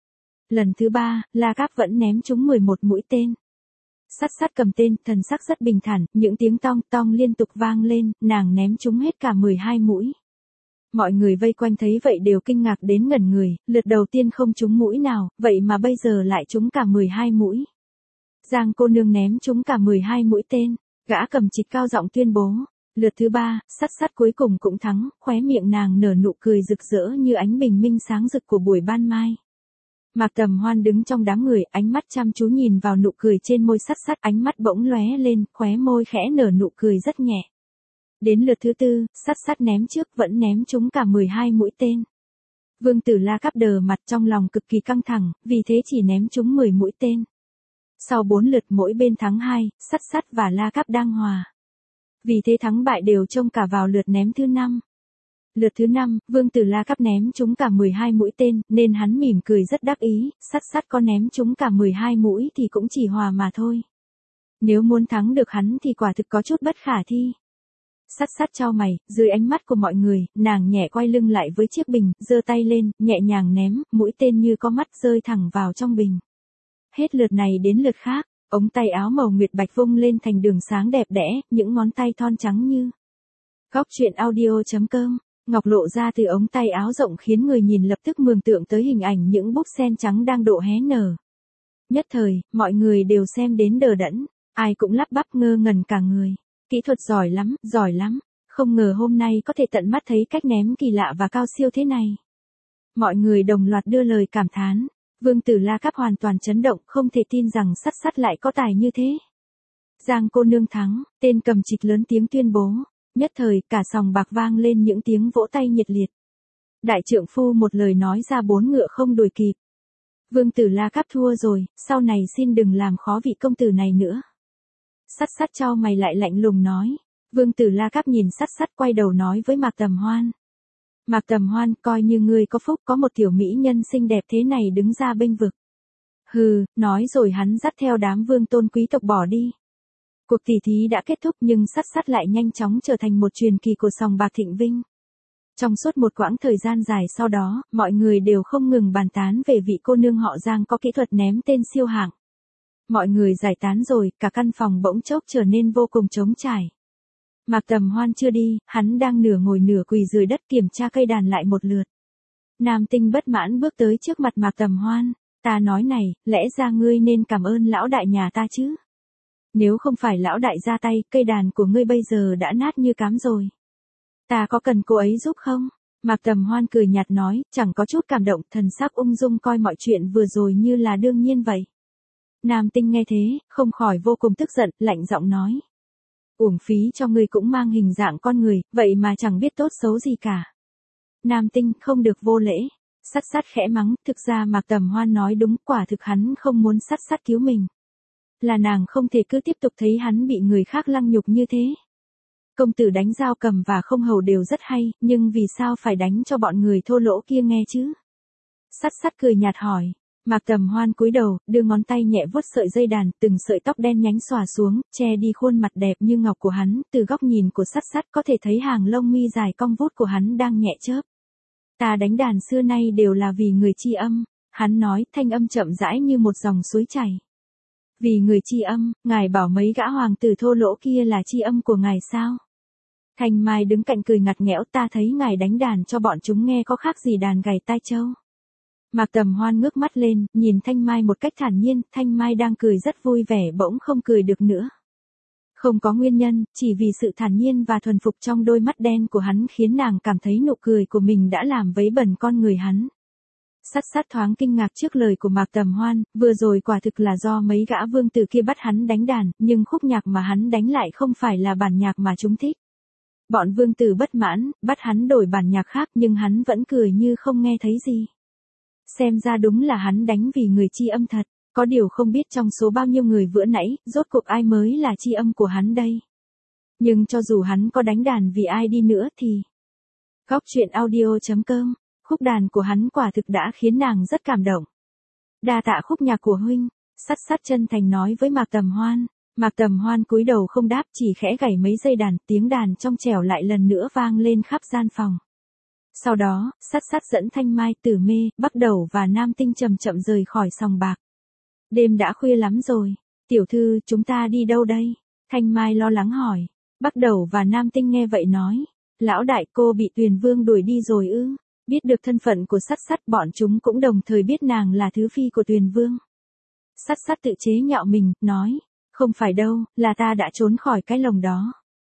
Lần thứ 3, La Cáp vẫn ném trúng 11 mũi tên. Sát sát cầm tên, thần sắc rất bình thản, những tiếng tong tong liên tục vang lên, nàng ném trúng hết cả 12 mũi. Mọi người vây quanh thấy vậy đều kinh ngạc đến ngẩn người, lượt đầu tiên không trúng mũi nào, vậy mà bây giờ lại trúng cả 12 mũi. Giang cô nương ném trúng cả 12 mũi tên, gã cầm trịch cao giọng tuyên bố. Lượt thứ 3, sát sát cuối cùng cũng thắng, khóe miệng nàng nở nụ cười rực rỡ như ánh bình minh sáng rực của buổi ban mai. Mạc Tầm Hoan đứng trong đám người, ánh mắt chăm chú nhìn vào nụ cười trên môi sát sát, ánh mắt bỗng lóe lên, khóe môi khẽ nở nụ cười rất nhẹ. Đến lượt thứ 4, sát sát ném trước vẫn ném trúng cả 12 mũi tên. Vương Tử La Cáp đờ mặt, trong lòng cực kỳ căng thẳng, vì thế chỉ ném trúng 10 mũi tên. Sau 4 lượt mỗi bên thắng 2, sát sát và La Cáp đang hòa. Vì thế thắng bại đều trông cả vào lượt ném thứ 5. Lượt thứ 5, Vương Tử La Cáp ném trúng cả 12 mũi tên, nên hắn mỉm cười rất đắc ý, sát sát có ném trúng cả 12 mũi thì cũng chỉ hòa mà thôi. Nếu muốn thắng được hắn thì quả thực có chút bất khả thi. Sát sát chau mày, dưới ánh mắt của mọi người, nàng nhẹ quay lưng lại với chiếc bình, giơ tay lên, nhẹ nhàng ném, mũi tên như có mắt rơi thẳng vào trong bình. Hết lượt này đến lượt khác, ống tay áo màu nguyệt bạch vung lên thành đường sáng đẹp đẽ, những ngón tay thon trắng như. Góc truyện audio.com, ngọc lộ ra từ ống tay áo rộng khiến người nhìn lập tức mường tượng tới hình ảnh những búp sen trắng đang độ hé nở. Nhất thời, mọi người đều xem đến đờ đẫn, ai cũng lắp bắp ngơ ngẩn cả người. Kỹ thuật giỏi lắm, không ngờ hôm nay có thể tận mắt thấy cách ném kỳ lạ và cao siêu thế này. Mọi người đồng loạt đưa lời cảm thán, Vương Tử La Cáp hoàn toàn chấn động, không thể tin rằng sát sát lại có tài như thế. Giang cô nương thắng, tên cầm trịch lớn tiếng tuyên bố, nhất thời cả sòng bạc vang lên những tiếng vỗ tay nhiệt liệt. Đại trượng phu một lời nói ra 4 ngựa không đuổi kịp. Vương Tử La Cáp thua rồi, sau này xin đừng làm khó vị công tử này nữa. Sát sát chau mày lại lạnh lùng nói. Vương Tử La Cáp nhìn sát sát quay đầu nói với Mạc Tầm Hoan. Mạc Tầm Hoan, coi như ngươi có phúc có một tiểu mỹ nhân xinh đẹp thế này đứng ra bênh vực. Hừ, nói rồi hắn dắt theo đám vương tôn quý tộc bỏ đi. Cuộc tỉ thí đã kết thúc nhưng sát sát lại nhanh chóng trở thành một truyền kỳ của sòng bạc Thịnh Vinh. Trong suốt một quãng thời gian dài sau đó, mọi người đều không ngừng bàn tán về vị cô nương họ Giang có kỹ thuật ném tên siêu hạng. Mọi người giải tán rồi, cả căn phòng bỗng chốc trở nên vô cùng trống trải. Mạc Tầm Hoan chưa đi, hắn đang nửa ngồi nửa quỳ dưới đất kiểm tra cây đàn lại một lượt. Nam Tinh bất mãn bước tới trước mặt Mạc Tầm Hoan, ta nói này, lẽ ra ngươi nên cảm ơn lão đại nhà ta chứ. Nếu không phải lão đại ra tay, cây đàn của ngươi bây giờ đã nát như cám rồi. Ta có cần cô ấy giúp không? Mạc Tầm Hoan cười nhạt nói, chẳng có chút cảm động, thần sắc ung dung coi mọi chuyện vừa rồi như là đương nhiên vậy. Nam Tinh nghe thế, không khỏi vô cùng tức giận, lạnh giọng nói. Uổng phí cho ngươi cũng mang hình dạng con người, vậy mà chẳng biết tốt xấu gì cả. Nam Tinh, không được vô lễ. Sát sát khẽ mắng, thực ra Mạc Tầm Hoan nói đúng, quả thực hắn không muốn sát sát cứu mình. là nàng không thể cứ tiếp tục thấy hắn bị người khác lăng nhục như thế. Công tử đánh dao cầm và không hầu đều rất hay, nhưng vì sao phải đánh cho bọn người thô lỗ kia nghe chứ? Sắt sắt cười nhạt hỏi. Mạc Tầm Hoan cúi đầu, đưa ngón tay nhẹ vuốt sợi dây đàn, từng sợi tóc đen nhánh xòa xuống, che đi khuôn mặt đẹp như ngọc của hắn, từ góc nhìn của sắt sắt có thể thấy hàng lông mi dài cong vút của hắn đang nhẹ chớp. Ta đánh đàn xưa nay đều là vì người tri âm, hắn nói, thanh âm chậm rãi như một dòng suối chảy. Vì người tri âm, ngài bảo mấy gã hoàng tử thô lỗ kia là tri âm của ngài sao? Thanh Mai đứng cạnh cười ngặt nghẽo, ta thấy ngài đánh đàn cho bọn chúng nghe có khác gì đàn gảy tai trâu. Mạc Tầm Hoan ngước mắt lên, nhìn Thanh Mai một cách thản nhiên, Thanh Mai đang cười rất vui vẻ bỗng không cười được nữa. Không có nguyên nhân, chỉ vì sự thản nhiên và thuần phục trong đôi mắt đen của hắn khiến nàng cảm thấy nụ cười của mình đã làm vấy bẩn con người hắn. Sắt sắt thoáng kinh ngạc trước lời của Mạc Tầm Hoan, vừa rồi quả thực là do mấy gã vương tử kia bắt hắn đánh đàn, nhưng khúc nhạc mà hắn đánh lại không phải là bản nhạc mà chúng thích. Bọn vương tử bất mãn, bắt hắn đổi bản nhạc khác nhưng hắn vẫn cười như không nghe thấy gì. Xem ra đúng là hắn đánh vì người tri âm thật, có điều không biết trong số bao nhiêu người vừa nãy, rốt cuộc ai mới là tri âm của hắn đây. Nhưng cho dù hắn có đánh đàn vì ai đi nữa thì... Góc truyện audio.com, khúc đàn của hắn quả thực đã khiến nàng rất cảm động. Đa tạ khúc nhạc của huynh, sắt sắt chân thành nói với Mạc Tầm Hoan. Mạc Tầm Hoan cúi đầu không đáp, chỉ khẽ gảy mấy dây đàn, tiếng đàn trong trẻo lại lần nữa vang lên khắp gian phòng. Sau đó, sắt sắt dẫn Thanh Mai, Tử Mê, Bắc Đẩu và Nam Tinh chậm chậm rời khỏi sòng bạc. Đêm đã khuya lắm rồi, tiểu thư, chúng ta đi đâu đây? Thanh Mai lo lắng hỏi. Bắc Đẩu và Nam Tinh nghe vậy nói, lão đại, cô bị Tuyền Vương đuổi đi rồi ư? Biết được thân phận của sắt sắt, bọn chúng cũng đồng thời biết nàng là thứ phi của Tuyền Vương. Sắt sắt tự chế nhạo mình, nói, không phải đâu, là ta đã trốn khỏi cái lồng đó.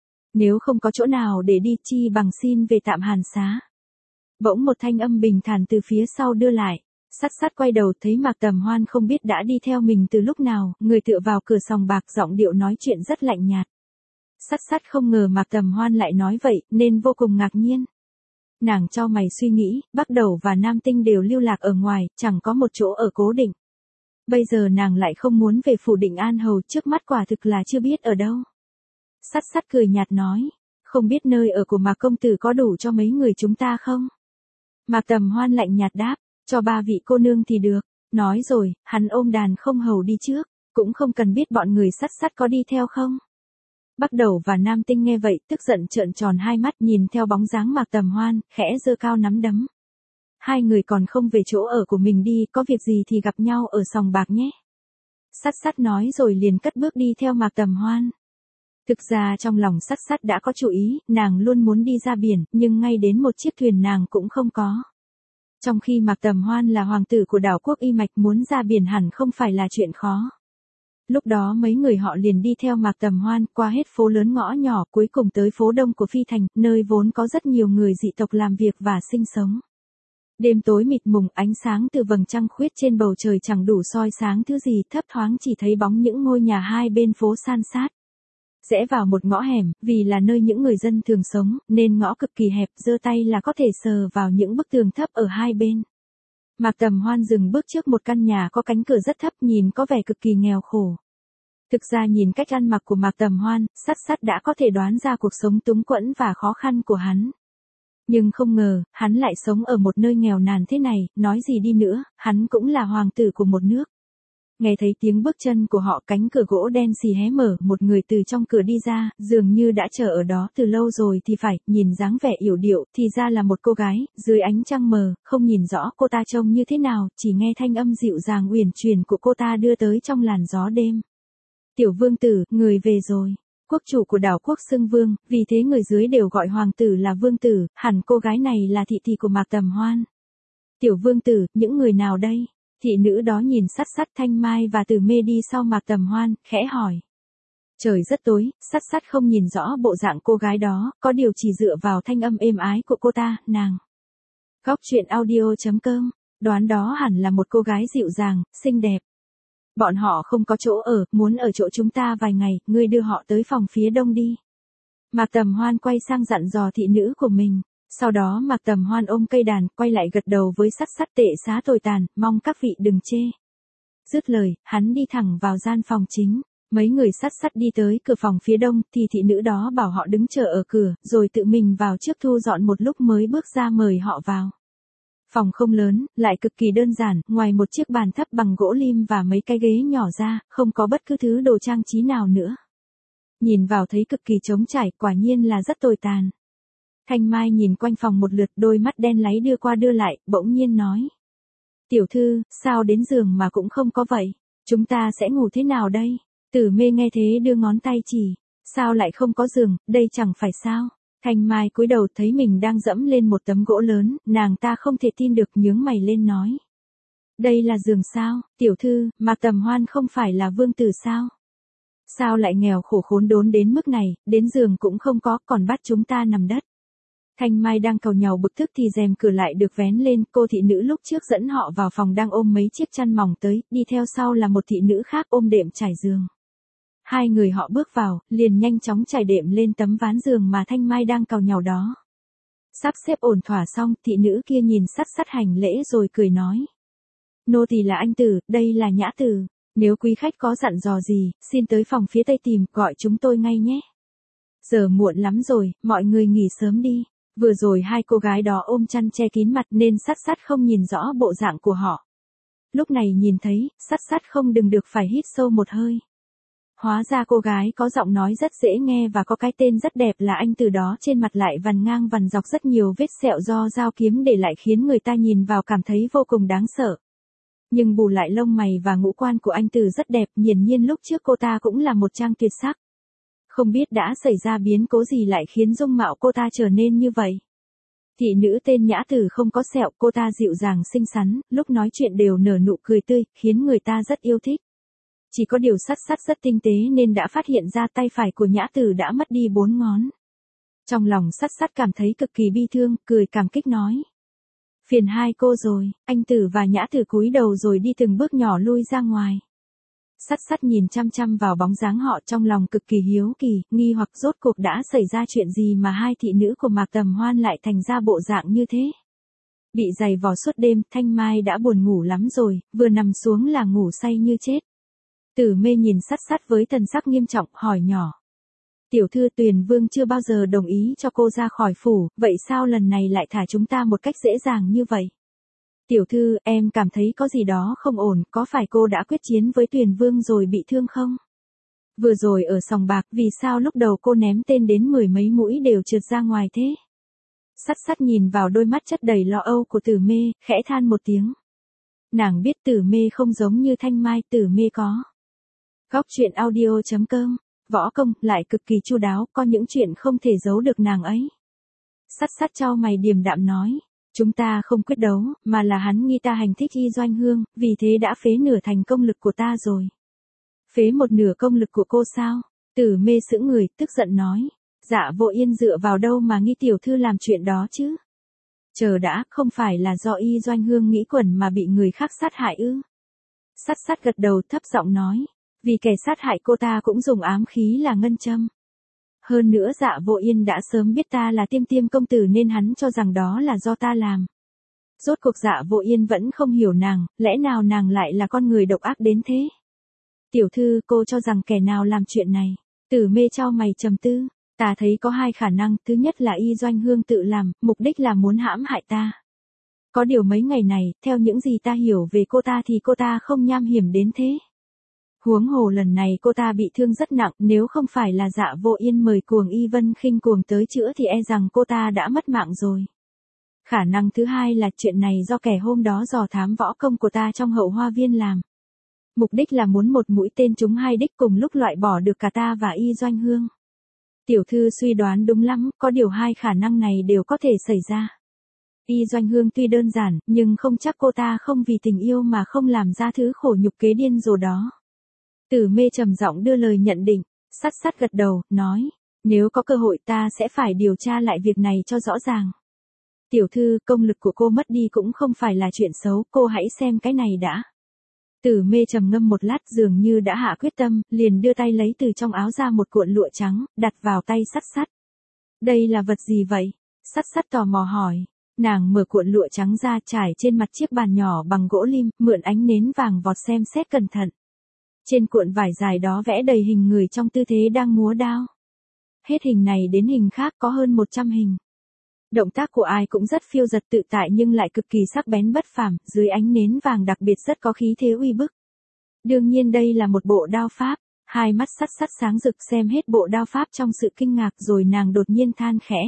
Nếu không có chỗ nào để đi chi bằng xin về tạm hàn xá. Bỗng một thanh âm bình thản từ phía sau đưa lại. Sắt sắt quay đầu thấy Mạc Tầm Hoan không biết đã đi theo mình từ lúc nào, người tựa vào cửa sòng bạc, giọng điệu nói chuyện rất lạnh nhạt. Sắt sắt không ngờ Mạc Tầm Hoan lại nói vậy, nên vô cùng ngạc nhiên. Nàng chau mày suy nghĩ, Bắc Đẩu và Nam Tinh đều lưu lạc ở ngoài, chẳng có một chỗ ở cố định. Bây giờ nàng lại không muốn về phủ Định An Hầu, trước mắt quả thực là chưa biết ở đâu. Sắt sắt cười nhạt nói, không biết nơi ở của Mạc công tử có đủ cho mấy người chúng ta không? Mạc Tầm Hoan lạnh nhạt đáp, cho 3 vị cô nương thì được. Nói rồi, hắn ôm đàn không hầu đi trước, cũng không cần biết bọn người sắt sắt có đi theo không. Bắc Đẩu và Nam Tinh nghe vậy, tức giận trợn tròn hai mắt nhìn theo bóng dáng Mạc Tầm Hoan, khẽ giơ cao nắm đấm. Hai người còn không về chỗ ở của mình đi, có việc gì thì gặp nhau ở sòng bạc nhé. Sắt sắt nói rồi liền cất bước đi theo Mạc Tầm Hoan. Thực ra trong lòng sắt sắt đã có chủ ý, nàng luôn muốn đi ra biển, nhưng ngay đến một chiếc thuyền nàng cũng không có. Trong khi Mạc Tầm Hoan là hoàng tử của đảo quốc Y Mạch, muốn ra biển hẳn không phải là chuyện khó. Lúc đó mấy người họ liền đi theo Mạc Tầm Hoan, qua hết phố lớn ngõ nhỏ, cuối cùng tới phố đông của Phi Thành, nơi vốn có rất nhiều người dị tộc làm việc và sinh sống. Đêm tối mịt mùng, ánh sáng từ vầng trăng khuyết trên bầu trời chẳng đủ soi sáng thứ gì, thấp thoáng chỉ thấy bóng những ngôi nhà hai bên phố san sát. Rẽ vào một ngõ hẻm, vì là nơi những người dân thường sống, nên ngõ cực kỳ hẹp, giơ tay là có thể sờ vào những bức tường thấp ở hai bên. Mạc Tầm Hoan dừng bước trước một căn nhà có cánh cửa rất thấp, nhìn có vẻ cực kỳ nghèo khổ. Thực ra nhìn cách ăn mặc của Mạc Tầm Hoan, sắt sắt đã có thể đoán ra cuộc sống túng quẫn và khó khăn của hắn. Nhưng không ngờ, hắn lại sống ở một nơi nghèo nàn thế này, nói gì đi nữa, hắn cũng là hoàng tử của một nước. Nghe thấy tiếng bước chân của họ, cánh cửa gỗ đen xì hé mở, một người từ trong cửa đi ra, dường như đã chờ ở đó từ lâu rồi thì phải, nhìn dáng vẻ yểu điệu, thì ra là một cô gái, dưới ánh trăng mờ, không nhìn rõ cô ta trông như thế nào, chỉ nghe thanh âm dịu dàng uyển chuyển của cô ta đưa tới trong làn gió đêm. Tiểu vương tử, người về rồi. Quốc chủ của đảo quốc xưng vương, vì thế người dưới đều gọi hoàng tử là vương tử, hẳn cô gái này là thị thị của Mạc Tầm Hoan. Tiểu vương tử, những người nào đây? Thị nữ đó nhìn sắt sắt, Thanh Mai và Tử Mê đi sau Mạc Tầm Hoan, khẽ hỏi. Trời rất tối, sắt sắt không nhìn rõ bộ dạng cô gái đó, có điều chỉ dựa vào thanh âm êm ái của cô ta, nàng. Góc truyện audio.com, đoán đó hẳn là một cô gái dịu dàng, xinh đẹp. Bọn họ không có chỗ ở, muốn ở chỗ chúng ta vài ngày, ngươi đưa họ tới phòng phía đông đi. Mạc Tầm Hoan quay sang dặn dò thị nữ của mình. Sau đó Mạc Tầm Hoan ôm cây đàn, quay lại gật đầu với sắt sắt, tệ xá tồi tàn, mong các vị đừng chê. Dứt lời, hắn đi thẳng vào gian phòng chính. Mấy người sát sắt đi tới cửa phòng phía đông thì thị nữ đó bảo họ đứng chờ ở cửa, rồi tự mình vào trước thu dọn một lúc mới bước ra mời họ vào. Phòng không lớn, lại cực kỳ đơn giản, ngoài một chiếc bàn thấp bằng gỗ lim và mấy cái ghế nhỏ ra, không có bất cứ thứ đồ trang trí nào nữa. Nhìn vào thấy cực kỳ trống trải, quả nhiên là rất tồi tàn. Thanh Mai nhìn quanh phòng một lượt, đôi mắt đen láy đưa qua đưa lại, bỗng nhiên nói. Tiểu thư, sao đến giường mà cũng không có vậy? Chúng ta sẽ ngủ thế nào đây? Tử Mê nghe thế đưa ngón tay chỉ. Sao lại không có giường, đây chẳng phải sao? Thanh Mai cúi đầu thấy mình đang dẫm lên một tấm gỗ lớn, nàng ta không thể tin được, nhướng mày lên nói. Đây là giường sao? Tiểu thư, Mạc Tầm Hoan không phải là vương tử sao? Sao lại nghèo khổ khốn đốn đến mức này, đến giường cũng không có, còn bắt chúng ta nằm đất. Thanh Mai đang cầu nhàu bực tức thì rèm cửa lại được vén lên, cô thị nữ lúc trước dẫn họ vào phòng đang ôm mấy chiếc chăn mỏng tới, đi theo sau là một thị nữ khác ôm đệm trải giường. Hai người họ bước vào, liền nhanh chóng trải đệm lên tấm ván giường mà Thanh Mai đang cào nhàu đó. Sắp xếp ổn thỏa xong, thị nữ kia nhìn Sắt Sắt hành lễ rồi cười nói. Nô tỳ là anh tử, đây là nhã tử. Nếu quý khách có dặn dò gì, xin tới phòng phía tây tìm, gọi chúng tôi ngay nhé. Giờ muộn lắm rồi, mọi người nghỉ sớm đi. Vừa rồi hai cô gái đó ôm chăn che kín mặt nên Sắt Sắt không nhìn rõ bộ dạng của họ. Lúc này nhìn thấy, Sắt Sắt không đừng được phải hít sâu một hơi. Hóa ra cô gái có giọng nói rất dễ nghe và có cái tên rất đẹp là anh từ đó, trên mặt lại vằn ngang vằn dọc rất nhiều vết sẹo do dao kiếm để lại khiến người ta nhìn vào cảm thấy vô cùng đáng sợ. Nhưng bù lại lông mày và ngũ quan của anh Từ rất đẹp, hiển nhiên lúc trước cô ta cũng là một trang tuyệt sắc. Không biết đã xảy ra biến cố gì lại khiến dung mạo cô ta trở nên như vậy. Thị nữ tên Nhã Tử không có sẹo, cô ta dịu dàng xinh xắn, lúc nói chuyện đều nở nụ cười tươi, khiến người ta rất yêu thích. Chỉ có điều Sắt Sắt rất tinh tế nên đã phát hiện ra tay phải của Nhã Tử đã mất đi 4 ngón. Trong lòng Sắt Sắt cảm thấy cực kỳ bi thương, cười cảm kích nói. Phiền hai cô rồi, anh Tử và Nhã Tử cúi đầu rồi đi từng bước nhỏ lui ra ngoài. Sắt Sắt nhìn chăm chăm vào bóng dáng họ, trong lòng cực kỳ hiếu kỳ, nghi hoặc rốt cuộc đã xảy ra chuyện gì mà hai thị nữ của Mạc Tầm Hoan lại thành ra bộ dạng như thế. Bị giày vò suốt đêm, Thanh Mai đã buồn ngủ lắm rồi, vừa nằm xuống là ngủ say như chết. Tử Mê nhìn Sắt Sắt với thần sắc nghiêm trọng, hỏi nhỏ. Tiểu thư, Tuyền Vương chưa bao giờ đồng ý cho cô ra khỏi phủ, vậy sao lần này lại thả chúng ta một cách dễ dàng như vậy? Tiểu thư, em cảm thấy có gì đó không ổn, có phải cô đã quyết chiến với Tuyền Vương rồi bị thương không? Vừa rồi ở sòng bạc, vì sao lúc đầu cô ném tên đến 10 mấy mũi đều trượt ra ngoài thế? Sắt Sắt nhìn vào đôi mắt chất đầy lo âu của Tử Mê, khẽ than một tiếng. Nàng biết Tử Mê không giống như Thanh Mai, Tử Mê có. Góc truyện audio.com, võ công lại cực kỳ chu đáo, có những chuyện không thể giấu được nàng ấy. Sắt Sắt chau mày điềm đạm nói. Chúng ta không quyết đấu, mà là hắn nghi ta hành thích Y Doanh Hương, vì thế đã phế nửa thành công lực của ta rồi. Phế một nửa công lực của cô sao? Tử Mê sững người, tức giận nói. Dạ Vô Yên dựa vào đâu mà nghi tiểu thư làm chuyện đó chứ? Chờ đã, không phải là do Y Doanh Hương nghĩ quẩn mà bị người khác sát hại ư? Sắt Sắt gật đầu thấp giọng nói. Vì kẻ sát hại cô ta cũng dùng ám khí là ngân châm. Hơn nữa Dạ Vô Yên đã sớm biết ta là Tiêm Tiêm công tử nên hắn cho rằng đó là do ta làm. Rốt cuộc Dạ Vô Yên vẫn không hiểu nàng, lẽ nào nàng lại là con người độc ác đến thế? Tiểu thư, cô cho rằng kẻ nào làm chuyện này? Tử Mê chau mày trầm tư. Ta thấy có hai khả năng, thứ nhất là Y Doanh Hương tự làm, mục đích là muốn hãm hại ta. Có điều mấy ngày này, theo những gì ta hiểu về cô ta thì cô ta không nham hiểm đến thế. Huống hồ lần này cô ta bị thương rất nặng, nếu không phải là Dạ Vô Yên mời Cuồng Y Vân Khinh Cuồng tới chữa thì e rằng cô ta đã mất mạng rồi. Khả năng thứ hai là chuyện này do kẻ hôm đó dò thám võ công của ta trong Hậu Hoa Viên làm. Mục đích là muốn một mũi tên trúng hai đích cùng lúc loại bỏ được cả ta và Y Doanh Hương. Tiểu thư suy đoán đúng lắm, có điều hai khả năng này đều có thể xảy ra. Y Doanh Hương tuy đơn giản, nhưng không chắc cô ta không vì tình yêu mà không làm ra thứ khổ nhục kế điên rồ đó. Tử Mê trầm giọng đưa lời nhận định. Sắt Sắt gật đầu, nói. Nếu có cơ hội ta sẽ phải điều tra lại việc này cho rõ ràng. Tiểu thư, công lực của cô mất đi cũng không phải là chuyện xấu, cô hãy xem cái này đã. Tử Mê trầm ngâm một lát, dường như đã hạ quyết tâm, liền đưa tay lấy từ trong áo ra một cuộn lụa trắng, đặt vào tay Sắt Sắt. Đây là vật gì vậy? Sắt Sắt tò mò hỏi. Nàng mở cuộn lụa trắng ra trải trên mặt chiếc bàn nhỏ bằng gỗ lim, mượn ánh nến vàng vọt xem xét cẩn thận. Trên cuộn vải dài đó vẽ đầy hình người trong tư thế đang múa đao. Hết hình này đến hình khác có hơn 100 hình. Động tác của ai cũng rất phiêu dật tự tại nhưng lại cực kỳ sắc bén bất phàm, dưới ánh nến vàng đặc biệt rất có khí thế uy bức. Đương nhiên đây là một bộ đao pháp, hai mắt sắt sắt sáng rực xem hết bộ đao pháp trong sự kinh ngạc rồi nàng đột nhiên than khẽ.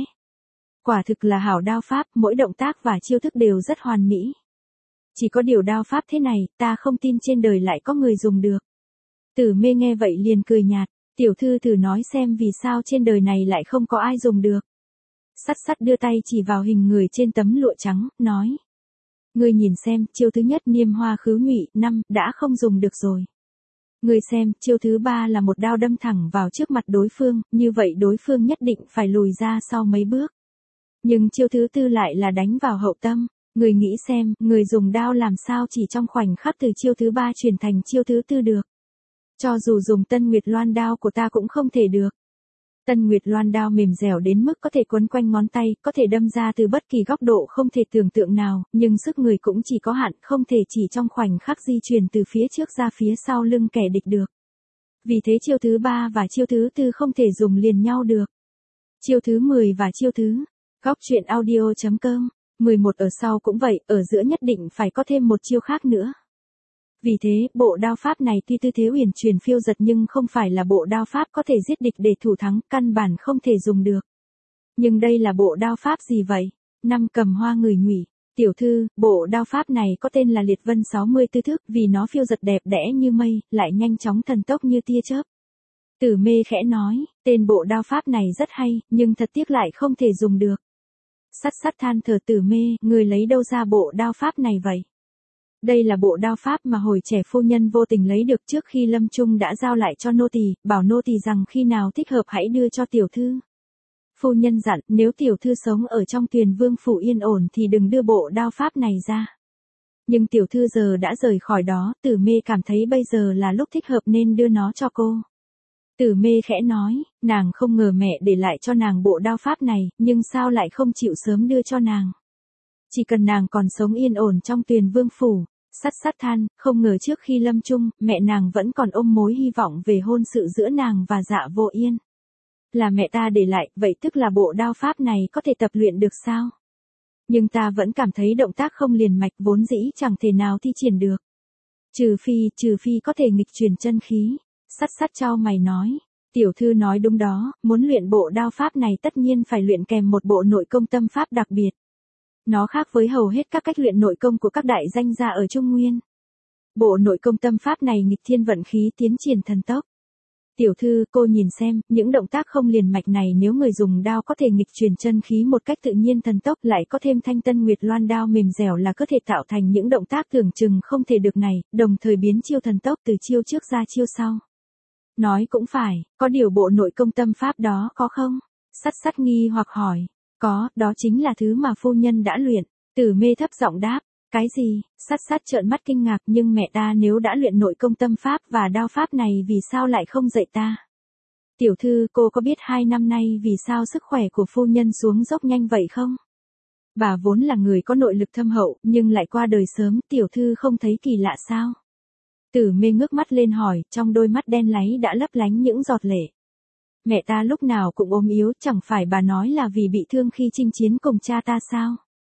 Quả thực là hảo đao pháp, mỗi động tác và chiêu thức đều rất hoàn mỹ. Chỉ có điều đao pháp thế này, ta không tin trên đời lại có người dùng được. Tử Mê nghe vậy liền cười nhạt, tiểu thư thử nói xem vì sao trên đời này lại không có ai dùng được. Sắt sắt đưa tay chỉ vào hình người trên tấm lụa trắng, nói. Ngươi nhìn xem, chiêu thứ nhất niêm hoa khứ nhụy, 5, đã không dùng được rồi. Ngươi xem, chiêu thứ 3 là một đao đâm thẳng vào trước mặt đối phương, như vậy đối phương nhất định phải lùi ra sau mấy bước. Nhưng chiêu thứ 4 lại là đánh vào hậu tâm, ngươi nghĩ xem, người dùng đao làm sao chỉ trong khoảnh khắc từ chiêu thứ 3 chuyển thành chiêu thứ 4 được. Cho dù dùng Tân Nguyệt Loan đao của ta cũng không thể được. Tân Nguyệt Loan đao mềm dẻo đến mức có thể quấn quanh ngón tay, có thể đâm ra từ bất kỳ góc độ không thể tưởng tượng nào, nhưng sức người cũng chỉ có hạn, không thể chỉ trong khoảnh khắc di chuyển từ phía trước ra phía sau lưng kẻ địch được. Vì thế chiêu thứ 3 và chiêu thứ 4 không thể dùng liền nhau được. Chiêu thứ 10 và chiêu thứ Góc truyện audio.com 11 ở sau cũng vậy, ở giữa nhất định phải có thêm một chiêu khác nữa. Vì thế, bộ đao pháp này tuy tư thế uyển chuyển phiêu dật nhưng không phải là bộ đao pháp có thể giết địch để thủ thắng, căn bản không thể dùng được. Nhưng đây là bộ đao pháp gì vậy? 5 cầm hoa người nhụy. Tiểu thư, bộ đao pháp này có tên là Liệt Vân 64 thức vì nó phiêu dật đẹp đẽ như mây, lại nhanh chóng thần tốc như tia chớp. Tử Mê khẽ nói, tên bộ đao pháp này rất hay, nhưng thật tiếc lại không thể dùng được. Sắt sắt than thở Tử Mê, người lấy đâu ra bộ đao pháp này vậy? Đây là bộ đao pháp mà hồi trẻ phu nhân vô tình lấy được trước khi lâm chung đã giao lại cho nô tỳ, bảo nô tỳ rằng khi nào thích hợp hãy đưa cho tiểu thư. Phu nhân dặn, nếu tiểu thư sống ở trong Tuyền Vương phủ yên ổn thì đừng đưa bộ đao pháp này ra. Nhưng tiểu thư giờ đã rời khỏi đó, Tử Mê cảm thấy bây giờ là lúc thích hợp nên đưa nó cho cô. Tử Mê khẽ nói, nàng không ngờ mẹ để lại cho nàng bộ đao pháp này, nhưng sao lại không chịu sớm đưa cho nàng. Chỉ cần nàng còn sống yên ổn trong Tuyền Vương phủ. Sắt sắt than, không ngờ trước khi lâm chung, mẹ nàng vẫn còn ôm mối hy vọng về hôn sự giữa nàng và Dạ Vô Yên. Là mẹ ta để lại, vậy tức là bộ đao pháp này có thể tập luyện được sao? Nhưng ta vẫn cảm thấy động tác không liền mạch vốn dĩ chẳng thể nào thi triển được. Trừ phi có thể nghịch truyền chân khí. Sắt sắt chau mày nói. Tiểu thư nói đúng đó, muốn luyện bộ đao pháp này tất nhiên phải luyện kèm một bộ nội công tâm pháp đặc biệt. Nó khác với hầu hết các cách luyện nội công của các đại danh gia ở Trung Nguyên. Bộ nội công tâm pháp này nghịch thiên vận khí tiến triển thần tốc. Tiểu thư, cô nhìn xem, những động tác không liền mạch này nếu người dùng đao có thể nghịch truyền chân khí một cách tự nhiên thần tốc lại có thêm thanh Tân Nguyệt Loan đao mềm dẻo là có thể tạo thành những động tác tưởng chừng không thể được này, đồng thời biến chiêu thần tốc từ chiêu trước ra chiêu sau. Nói cũng phải, có điều bộ nội công tâm pháp đó có không? Sắt sắt nghi hoặc hỏi. Có, đó chính là thứ mà phu nhân đã luyện. Tử Mê thấp giọng đáp, cái gì? Sắt sắt trợn mắt kinh ngạc, nhưng mẹ ta nếu đã luyện nội công tâm pháp và đao pháp này vì sao lại không dạy ta? Tiểu thư, cô có biết 2 năm nay vì sao sức khỏe của phu nhân xuống dốc nhanh vậy không? Bà vốn là người có nội lực thâm hậu, nhưng lại qua đời sớm, tiểu thư không thấy kỳ lạ sao? Tử Mê ngước mắt lên hỏi, trong đôi mắt đen láy đã lấp lánh những giọt lệ. Mẹ ta lúc nào cũng ốm yếu, chẳng phải bà nói là vì bị thương khi chinh chiến cùng cha ta sao?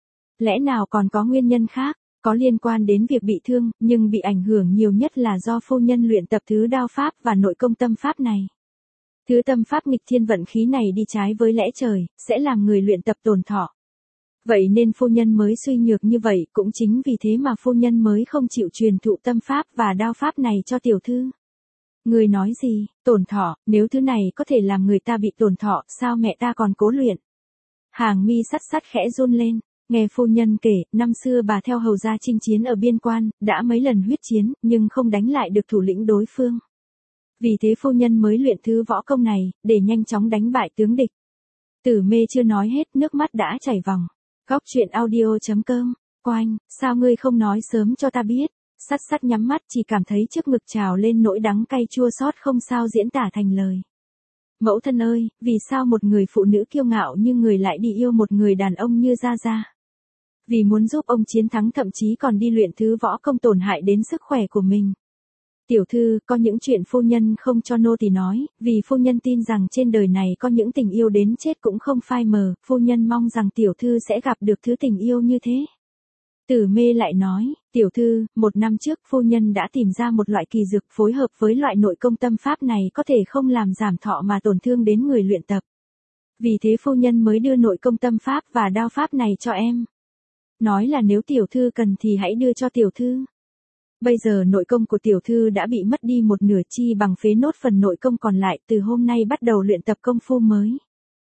Lẽ nào còn có nguyên nhân khác, có liên quan đến việc bị thương, nhưng bị ảnh hưởng nhiều nhất là do phu nhân luyện tập thứ đao pháp và nội công tâm pháp này. Thứ tâm pháp nghịch thiên vận khí này đi trái với lẽ trời, sẽ làm người luyện tập tổn thọ. Vậy nên phu nhân mới suy nhược như vậy, cũng chính vì thế mà phu nhân mới không chịu truyền thụ tâm pháp và đao pháp này cho tiểu thư. Người nói gì, tổn thọ, nếu thứ này có thể làm người ta bị tổn thọ, sao mẹ ta còn cố luyện? Hàng mi sắt sắt khẽ run lên, nghe phu nhân kể, năm xưa bà theo hầu gia chinh chiến ở biên quan, đã mấy lần huyết chiến, nhưng không đánh lại được thủ lĩnh đối phương. Vì thế phu nhân mới luyện thứ võ công này, để nhanh chóng đánh bại tướng địch. Tử Mê chưa nói hết, nước mắt đã chảy vòng. Góc truyện audio.com, Oanh, sao ngươi không nói sớm cho ta biết? Sắt sắt nhắm mắt chỉ cảm thấy trước ngực trào lên nỗi đắng cay chua xót không sao diễn tả thành lời. Mẫu thân ơi, vì sao một người phụ nữ kiêu ngạo như người lại đi yêu một người đàn ông như Gia Gia? Vì muốn giúp ông chiến thắng thậm chí còn đi luyện thứ võ công tổn hại đến sức khỏe của mình. Tiểu thư, có những chuyện phu nhân không cho nô tỳ nói, vì phu nhân tin rằng trên đời này có những tình yêu đến chết cũng không phai mờ, phu nhân mong rằng tiểu thư sẽ gặp được thứ tình yêu như thế. Tử Mê lại nói, tiểu thư, 1 năm trước phu nhân đã tìm ra một loại kỳ dược phối hợp với loại nội công tâm pháp này có thể không làm giảm thọ mà tổn thương đến người luyện tập. Vì thế phu nhân mới đưa nội công tâm pháp và đao pháp này cho em. Nói là nếu tiểu thư cần thì hãy đưa cho tiểu thư. Bây giờ nội công của tiểu thư đã bị mất đi một nửa, chi bằng phế nốt phần nội công còn lại, từ hôm nay bắt đầu luyện tập công phu mới.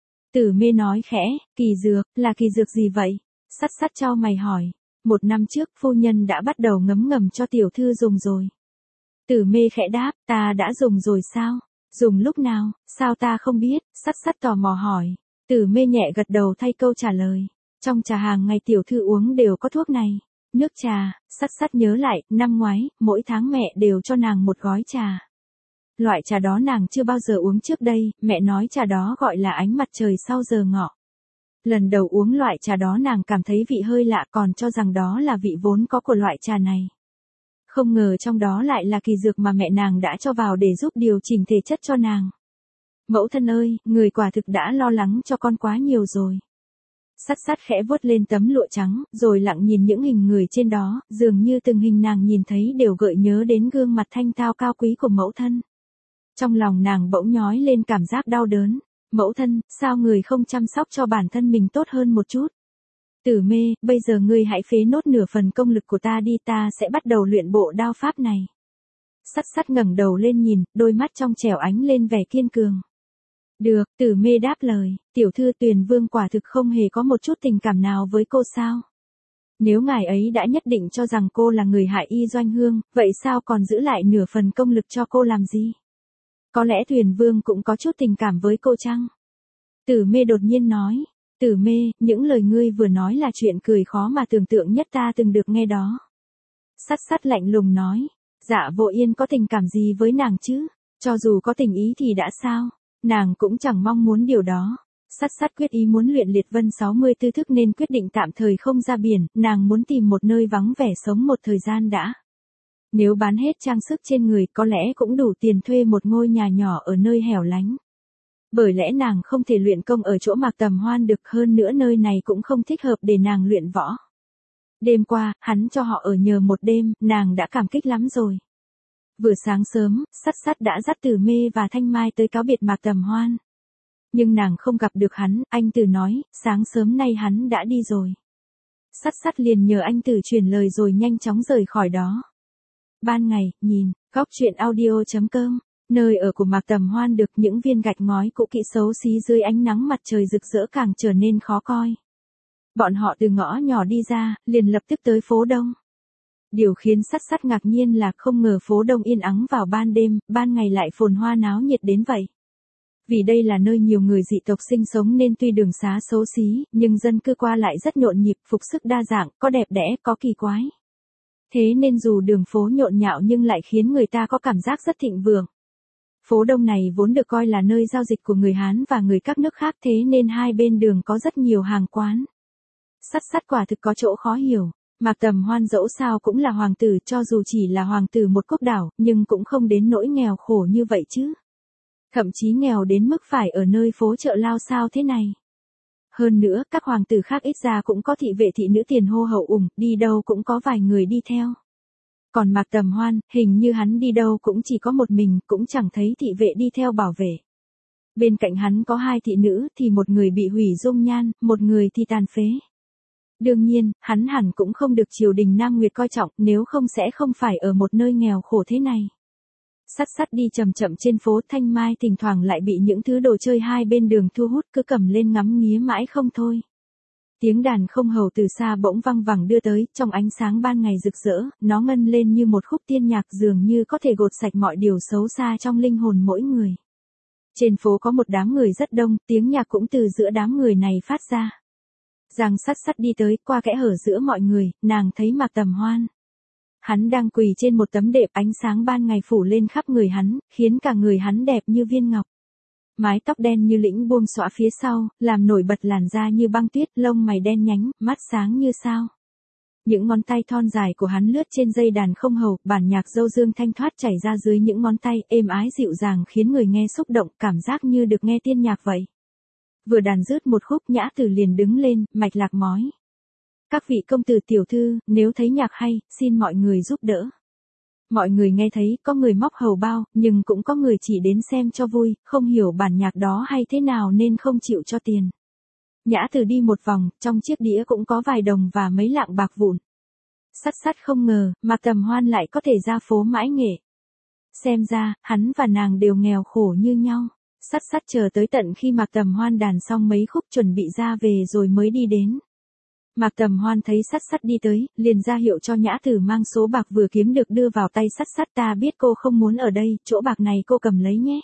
Tử Mê nói khẽ, kỳ dược, là kỳ dược gì vậy? Sắt sắt chau mày hỏi. 1 năm trước phu nhân đã bắt đầu ngấm ngầm cho tiểu thư dùng rồi. Tử Mê khẽ đáp, ta đã dùng rồi sao? Dùng lúc nào, sao ta không biết? Sắt sắt tò mò hỏi. Tử Mê nhẹ gật đầu thay câu trả lời. Trong trà hàng ngày tiểu thư uống đều có thuốc này. Nước trà, sắt sắt nhớ lại, năm ngoái, mỗi tháng mẹ đều cho nàng một gói trà. Loại trà đó nàng chưa bao giờ uống trước đây, mẹ nói trà đó gọi là ánh mặt trời sau giờ ngọ. Lần đầu uống loại trà đó nàng cảm thấy vị hơi lạ, còn cho rằng đó là vị vốn có của loại trà này. Không ngờ trong đó lại là kỳ dược mà mẹ nàng đã cho vào để giúp điều chỉnh thể chất cho nàng. Mẫu thân ơi, người quả thực đã lo lắng cho con quá nhiều rồi. Sắt sắt khẽ vuốt lên tấm lụa trắng, rồi lặng nhìn những hình người trên đó, dường như từng hình nàng nhìn thấy đều gợi nhớ đến gương mặt thanh thao cao quý của mẫu thân. Trong lòng nàng bỗng nhói lên cảm giác đau đớn. Mẫu thân, sao người không chăm sóc cho bản thân mình tốt hơn một chút? Tử Mê, bây giờ ngươi hãy phế nốt nửa phần công lực của ta đi, ta sẽ bắt đầu luyện bộ đao pháp này. Sắt sắt ngẩng đầu lên nhìn, đôi mắt trong trẻo ánh lên vẻ kiên cường. Được, Tử Mê đáp lời, tiểu thư Tuyền Vương quả thực không hề có một chút tình cảm nào với cô sao? Nếu ngài ấy đã nhất định cho rằng cô là người hại Y Doanh Hương, vậy sao còn giữ lại nửa phần công lực cho cô làm gì? Có lẽ Tuyền Vương cũng có chút tình cảm với cô chăng? Tử Mê đột nhiên nói. Tử Mê, những lời ngươi vừa nói là chuyện cười khó mà tưởng tượng nhất ta từng được nghe đó. Sắt sắt lạnh lùng nói. Dạ Vô Yên có tình cảm gì với nàng chứ? Cho dù có tình ý thì đã sao? Nàng cũng chẳng mong muốn điều đó. Sắt sắt quyết ý muốn luyện liệt vân 64 thức nên quyết định tạm thời không ra biển, nàng muốn tìm một nơi vắng vẻ sống một thời gian đã. Nếu bán hết trang sức trên người có lẽ cũng đủ tiền thuê một ngôi nhà nhỏ ở nơi hẻo lánh. Bởi lẽ nàng không thể luyện công ở chỗ Mạc Tầm Hoan được, hơn nữa nơi này cũng không thích hợp để nàng luyện võ. Đêm qua, hắn cho họ ở nhờ một đêm, nàng đã cảm kích lắm rồi. Vừa sáng sớm, sắt sắt đã dắt Tử Mê và Thanh Mai tới cáo biệt Mạc Tầm Hoan. Nhưng nàng không gặp được hắn, anh Tử nói, sáng sớm nay hắn đã đi rồi. Sắt sắt liền nhờ anh Tử truyền lời rồi nhanh chóng rời khỏi đó. Ban ngày, nhìn, góc truyện audio.com, nơi ở của Mạc Tầm Hoan được những viên gạch ngói cũ kỹ xấu xí dưới ánh nắng mặt trời rực rỡ càng trở nên khó coi. Bọn họ từ ngõ nhỏ đi ra, liền lập tức tới phố Đông. Điều khiến sắt sắt ngạc nhiên là không ngờ phố Đông yên ắng vào ban đêm, ban ngày lại phồn hoa náo nhiệt đến vậy. Vì đây là nơi nhiều người dị tộc sinh sống nên tuy đường xá xấu xí, nhưng dân cư qua lại rất nhộn nhịp, phục sức đa dạng, có đẹp đẽ, có kỳ quái. Thế nên dù đường phố nhộn nhạo nhưng lại khiến người ta có cảm giác rất thịnh vượng. Phố Đông này vốn được coi là nơi giao dịch của người Hán và người các nước khác, thế nên hai bên đường có rất nhiều hàng quán. Sắt sắt quả thực có chỗ khó hiểu. Mạc Tầm Hoan dẫu sao cũng là hoàng tử, cho dù chỉ là hoàng tử một quốc đảo, nhưng cũng không đến nỗi nghèo khổ như vậy chứ. Thậm chí nghèo đến mức phải ở nơi phố chợ lao sao thế này. Hơn nữa, các hoàng tử khác ít ra cũng có thị vệ thị nữ tiền hô hậu ủng, đi đâu cũng có vài người đi theo. Còn Mạc Tầm Hoan, hình như hắn đi đâu cũng chỉ có một mình, cũng chẳng thấy thị vệ đi theo bảo vệ. Bên cạnh hắn có 2 thị nữ, thì một người bị hủy dung nhan, một người thì tàn phế. Đương nhiên, hắn hẳn cũng không được triều đình Nam Nguyệt coi trọng, nếu không sẽ không phải ở một nơi nghèo khổ thế này. Sắt sắt đi chậm chậm trên phố, Thanh Mai thỉnh thoảng lại bị những thứ đồ chơi hai bên đường thu hút, cứ cầm lên ngắm nghía mãi không thôi. Tiếng đàn không hầu từ xa bỗng vang vẳng đưa tới, trong ánh sáng ban ngày rực rỡ, nó ngân lên như một khúc tiên nhạc, dường như có thể gột sạch mọi điều xấu xa trong linh hồn mỗi người. Trên phố có một đám người rất đông, tiếng nhạc cũng từ giữa đám người này phát ra. Giang sắt sắt đi tới, qua kẽ hở giữa mọi người, nàng thấy Mạc Tầm Hoan. Hắn đang quỳ trên một tấm đệm, ánh sáng ban ngày phủ lên khắp người hắn, khiến cả người hắn đẹp như viên ngọc. Mái tóc đen như lĩnh buông xõa phía sau, làm nổi bật làn da như băng tuyết, lông mày đen nhánh, mắt sáng như sao. Những ngón tay thon dài của hắn lướt trên dây đàn không hầu, bản nhạc dâu dương thanh thoát chảy ra dưới những ngón tay, êm ái dịu dàng khiến người nghe xúc động, cảm giác như được nghe tiên nhạc vậy. Vừa đàn dứt một khúc, Nhã Tử liền đứng lên, mạch lạc mói. Các vị công tử tiểu thư, nếu thấy nhạc hay, xin mọi người giúp đỡ. Mọi người nghe thấy, có người móc hầu bao, nhưng cũng có người chỉ đến xem cho vui, không hiểu bản nhạc đó hay thế nào nên không chịu cho tiền. Nhã Tử đi một vòng, trong chiếc đĩa cũng có vài đồng và mấy lạng bạc vụn. Sắt không ngờ, Mạc Tầm Hoan lại có thể ra phố mãi nghệ. Xem ra, hắn và nàng đều nghèo khổ như nhau. Sắt chờ tới tận khi Mạc Tầm Hoan đàn xong mấy khúc chuẩn bị ra về rồi mới đi đến. Mạc Tầm Hoan thấy Sắt đi tới, liền ra hiệu cho Nhã Tử mang số bạc vừa kiếm được đưa vào tay Sắt. Ta biết cô không muốn ở đây, chỗ bạc này cô cầm lấy nhé.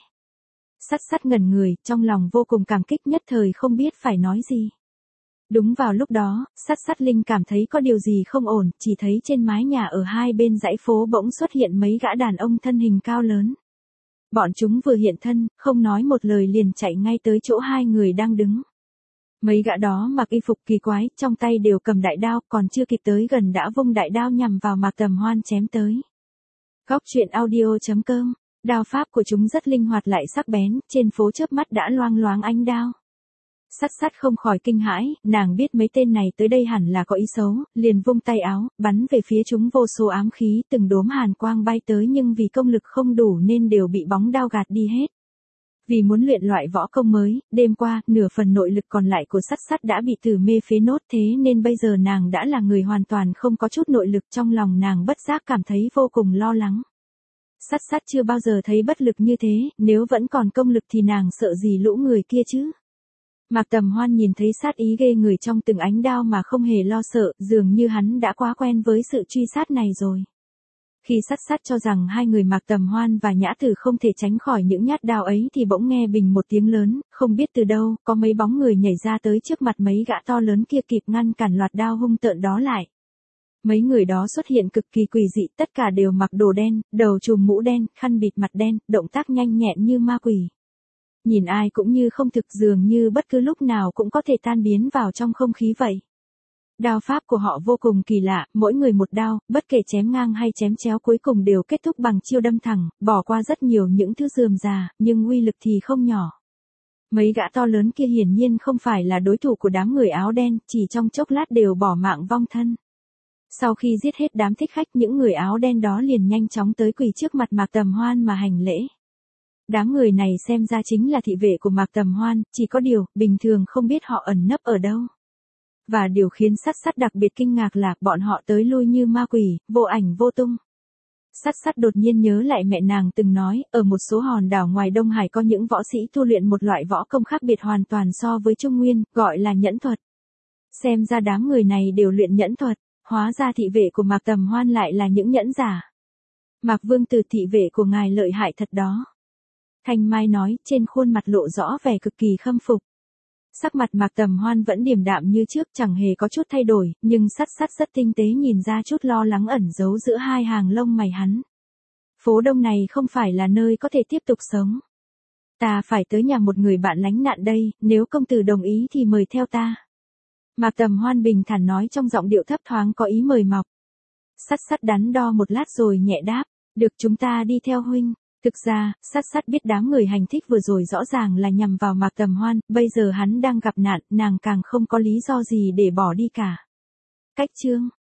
Sắt ngẩn người, trong lòng vô cùng cảm kích, nhất thời không biết phải nói gì. Đúng vào lúc đó, Sắt Linh cảm thấy có điều gì không ổn, chỉ thấy trên mái nhà ở hai bên dãy phố bỗng xuất hiện mấy gã đàn ông thân hình cao lớn. Bọn chúng vừa hiện thân, không nói một lời liền chạy ngay tới chỗ hai người đang đứng. Mấy gã đó mặc y phục kỳ quái, trong tay đều cầm đại đao, còn chưa kịp tới gần đã vung đại đao nhằm vào Mạc Tầm Hoan chém tới. Góc truyện audio.com, đao pháp của chúng rất linh hoạt lại sắc bén, trên phố chớp mắt đã loang loáng ánh đao. Sắt không khỏi kinh hãi, nàng biết mấy tên này tới đây hẳn là có ý xấu, liền vung tay áo, bắn về phía chúng vô số ám khí, từng đốm hàn quang bay tới nhưng vì công lực không đủ nên đều bị bóng đao gạt đi hết. Vì muốn luyện loại võ công mới, đêm qua, nửa phần nội lực còn lại của Sắt đã bị tử mê phế nốt, thế nên bây giờ nàng đã là người hoàn toàn không có chút nội lực, trong lòng nàng bất giác cảm thấy vô cùng lo lắng. Sắt chưa bao giờ thấy bất lực như thế, nếu vẫn còn công lực thì nàng sợ gì lũ người kia chứ. Mạc Tầm Hoan nhìn thấy sát ý ghê người trong từng ánh đao mà không hề lo sợ, dường như hắn đã quá quen với sự truy sát này rồi. Khi Sắt cho rằng hai người Mạc Tầm Hoan và Nhã Tử không thể tránh khỏi những nhát đao ấy thì bỗng nghe bình một tiếng lớn, không biết từ đâu, có mấy bóng người nhảy ra tới trước mặt mấy gã to lớn kia kịp ngăn cản loạt đao hung tợn đó lại. Mấy người đó xuất hiện cực kỳ quỷ dị, tất cả đều mặc đồ đen, đầu trùm mũ đen, khăn bịt mặt đen, động tác nhanh nhẹn như ma quỷ. Nhìn ai cũng như không thực, dường như bất cứ lúc nào cũng có thể tan biến vào trong không khí vậy. Đao pháp của họ vô cùng kỳ lạ, mỗi người một đao, bất kể chém ngang hay chém chéo cuối cùng đều kết thúc bằng chiêu đâm thẳng, bỏ qua rất nhiều những thứ rườm rà, nhưng uy lực thì không nhỏ. Mấy gã to lớn kia hiển nhiên không phải là đối thủ của đám người áo đen, chỉ trong chốc lát đều bỏ mạng vong thân. Sau khi giết hết đám thích khách, những người áo đen đó liền nhanh chóng tới quỳ trước mặt Mạc Tầm Hoan mà hành lễ. Đám người này xem ra chính là thị vệ của Mạc Tầm Hoan, chỉ có điều, bình thường không biết họ ẩn nấp ở đâu. Và điều khiến Sắt đặc biệt kinh ngạc là bọn họ tới lui như ma quỷ, vô ảnh vô tung. Sắt đột nhiên nhớ lại mẹ nàng từng nói, ở một số hòn đảo ngoài Đông Hải có những võ sĩ tu luyện một loại võ công khác biệt hoàn toàn so với Trung Nguyên, gọi là nhẫn thuật. Xem ra đám người này đều luyện nhẫn thuật, hóa ra thị vệ của Mạc Tầm Hoan lại là những nhẫn giả. Mạc Vương Tử, thị vệ của ngài lợi hại thật đó. Thanh Mai nói, trên khuôn mặt lộ rõ vẻ cực kỳ khâm phục. Sắc mặt Mạc Tầm Hoan vẫn điềm đạm như trước, chẳng hề có chút thay đổi, nhưng Sắt rất tinh tế nhìn ra chút lo lắng ẩn giấu giữa hai hàng lông mày hắn. Phố Đông này không phải là nơi có thể tiếp tục sống. Ta phải tới nhà một người bạn lánh nạn đây, nếu công tử đồng ý thì mời theo ta. Mạc Tầm Hoan bình thản nói trong giọng điệu thấp thoáng có ý mời mọc. Sắt đắn đo một lát rồi nhẹ đáp, được, chúng ta đi theo huynh. Thực ra, Sắt biết đám người hành thích vừa rồi rõ ràng là nhằm vào Mạc Tầm Hoan, bây giờ hắn đang gặp nạn, nàng càng không có lý do gì để bỏ đi cả. Cách chương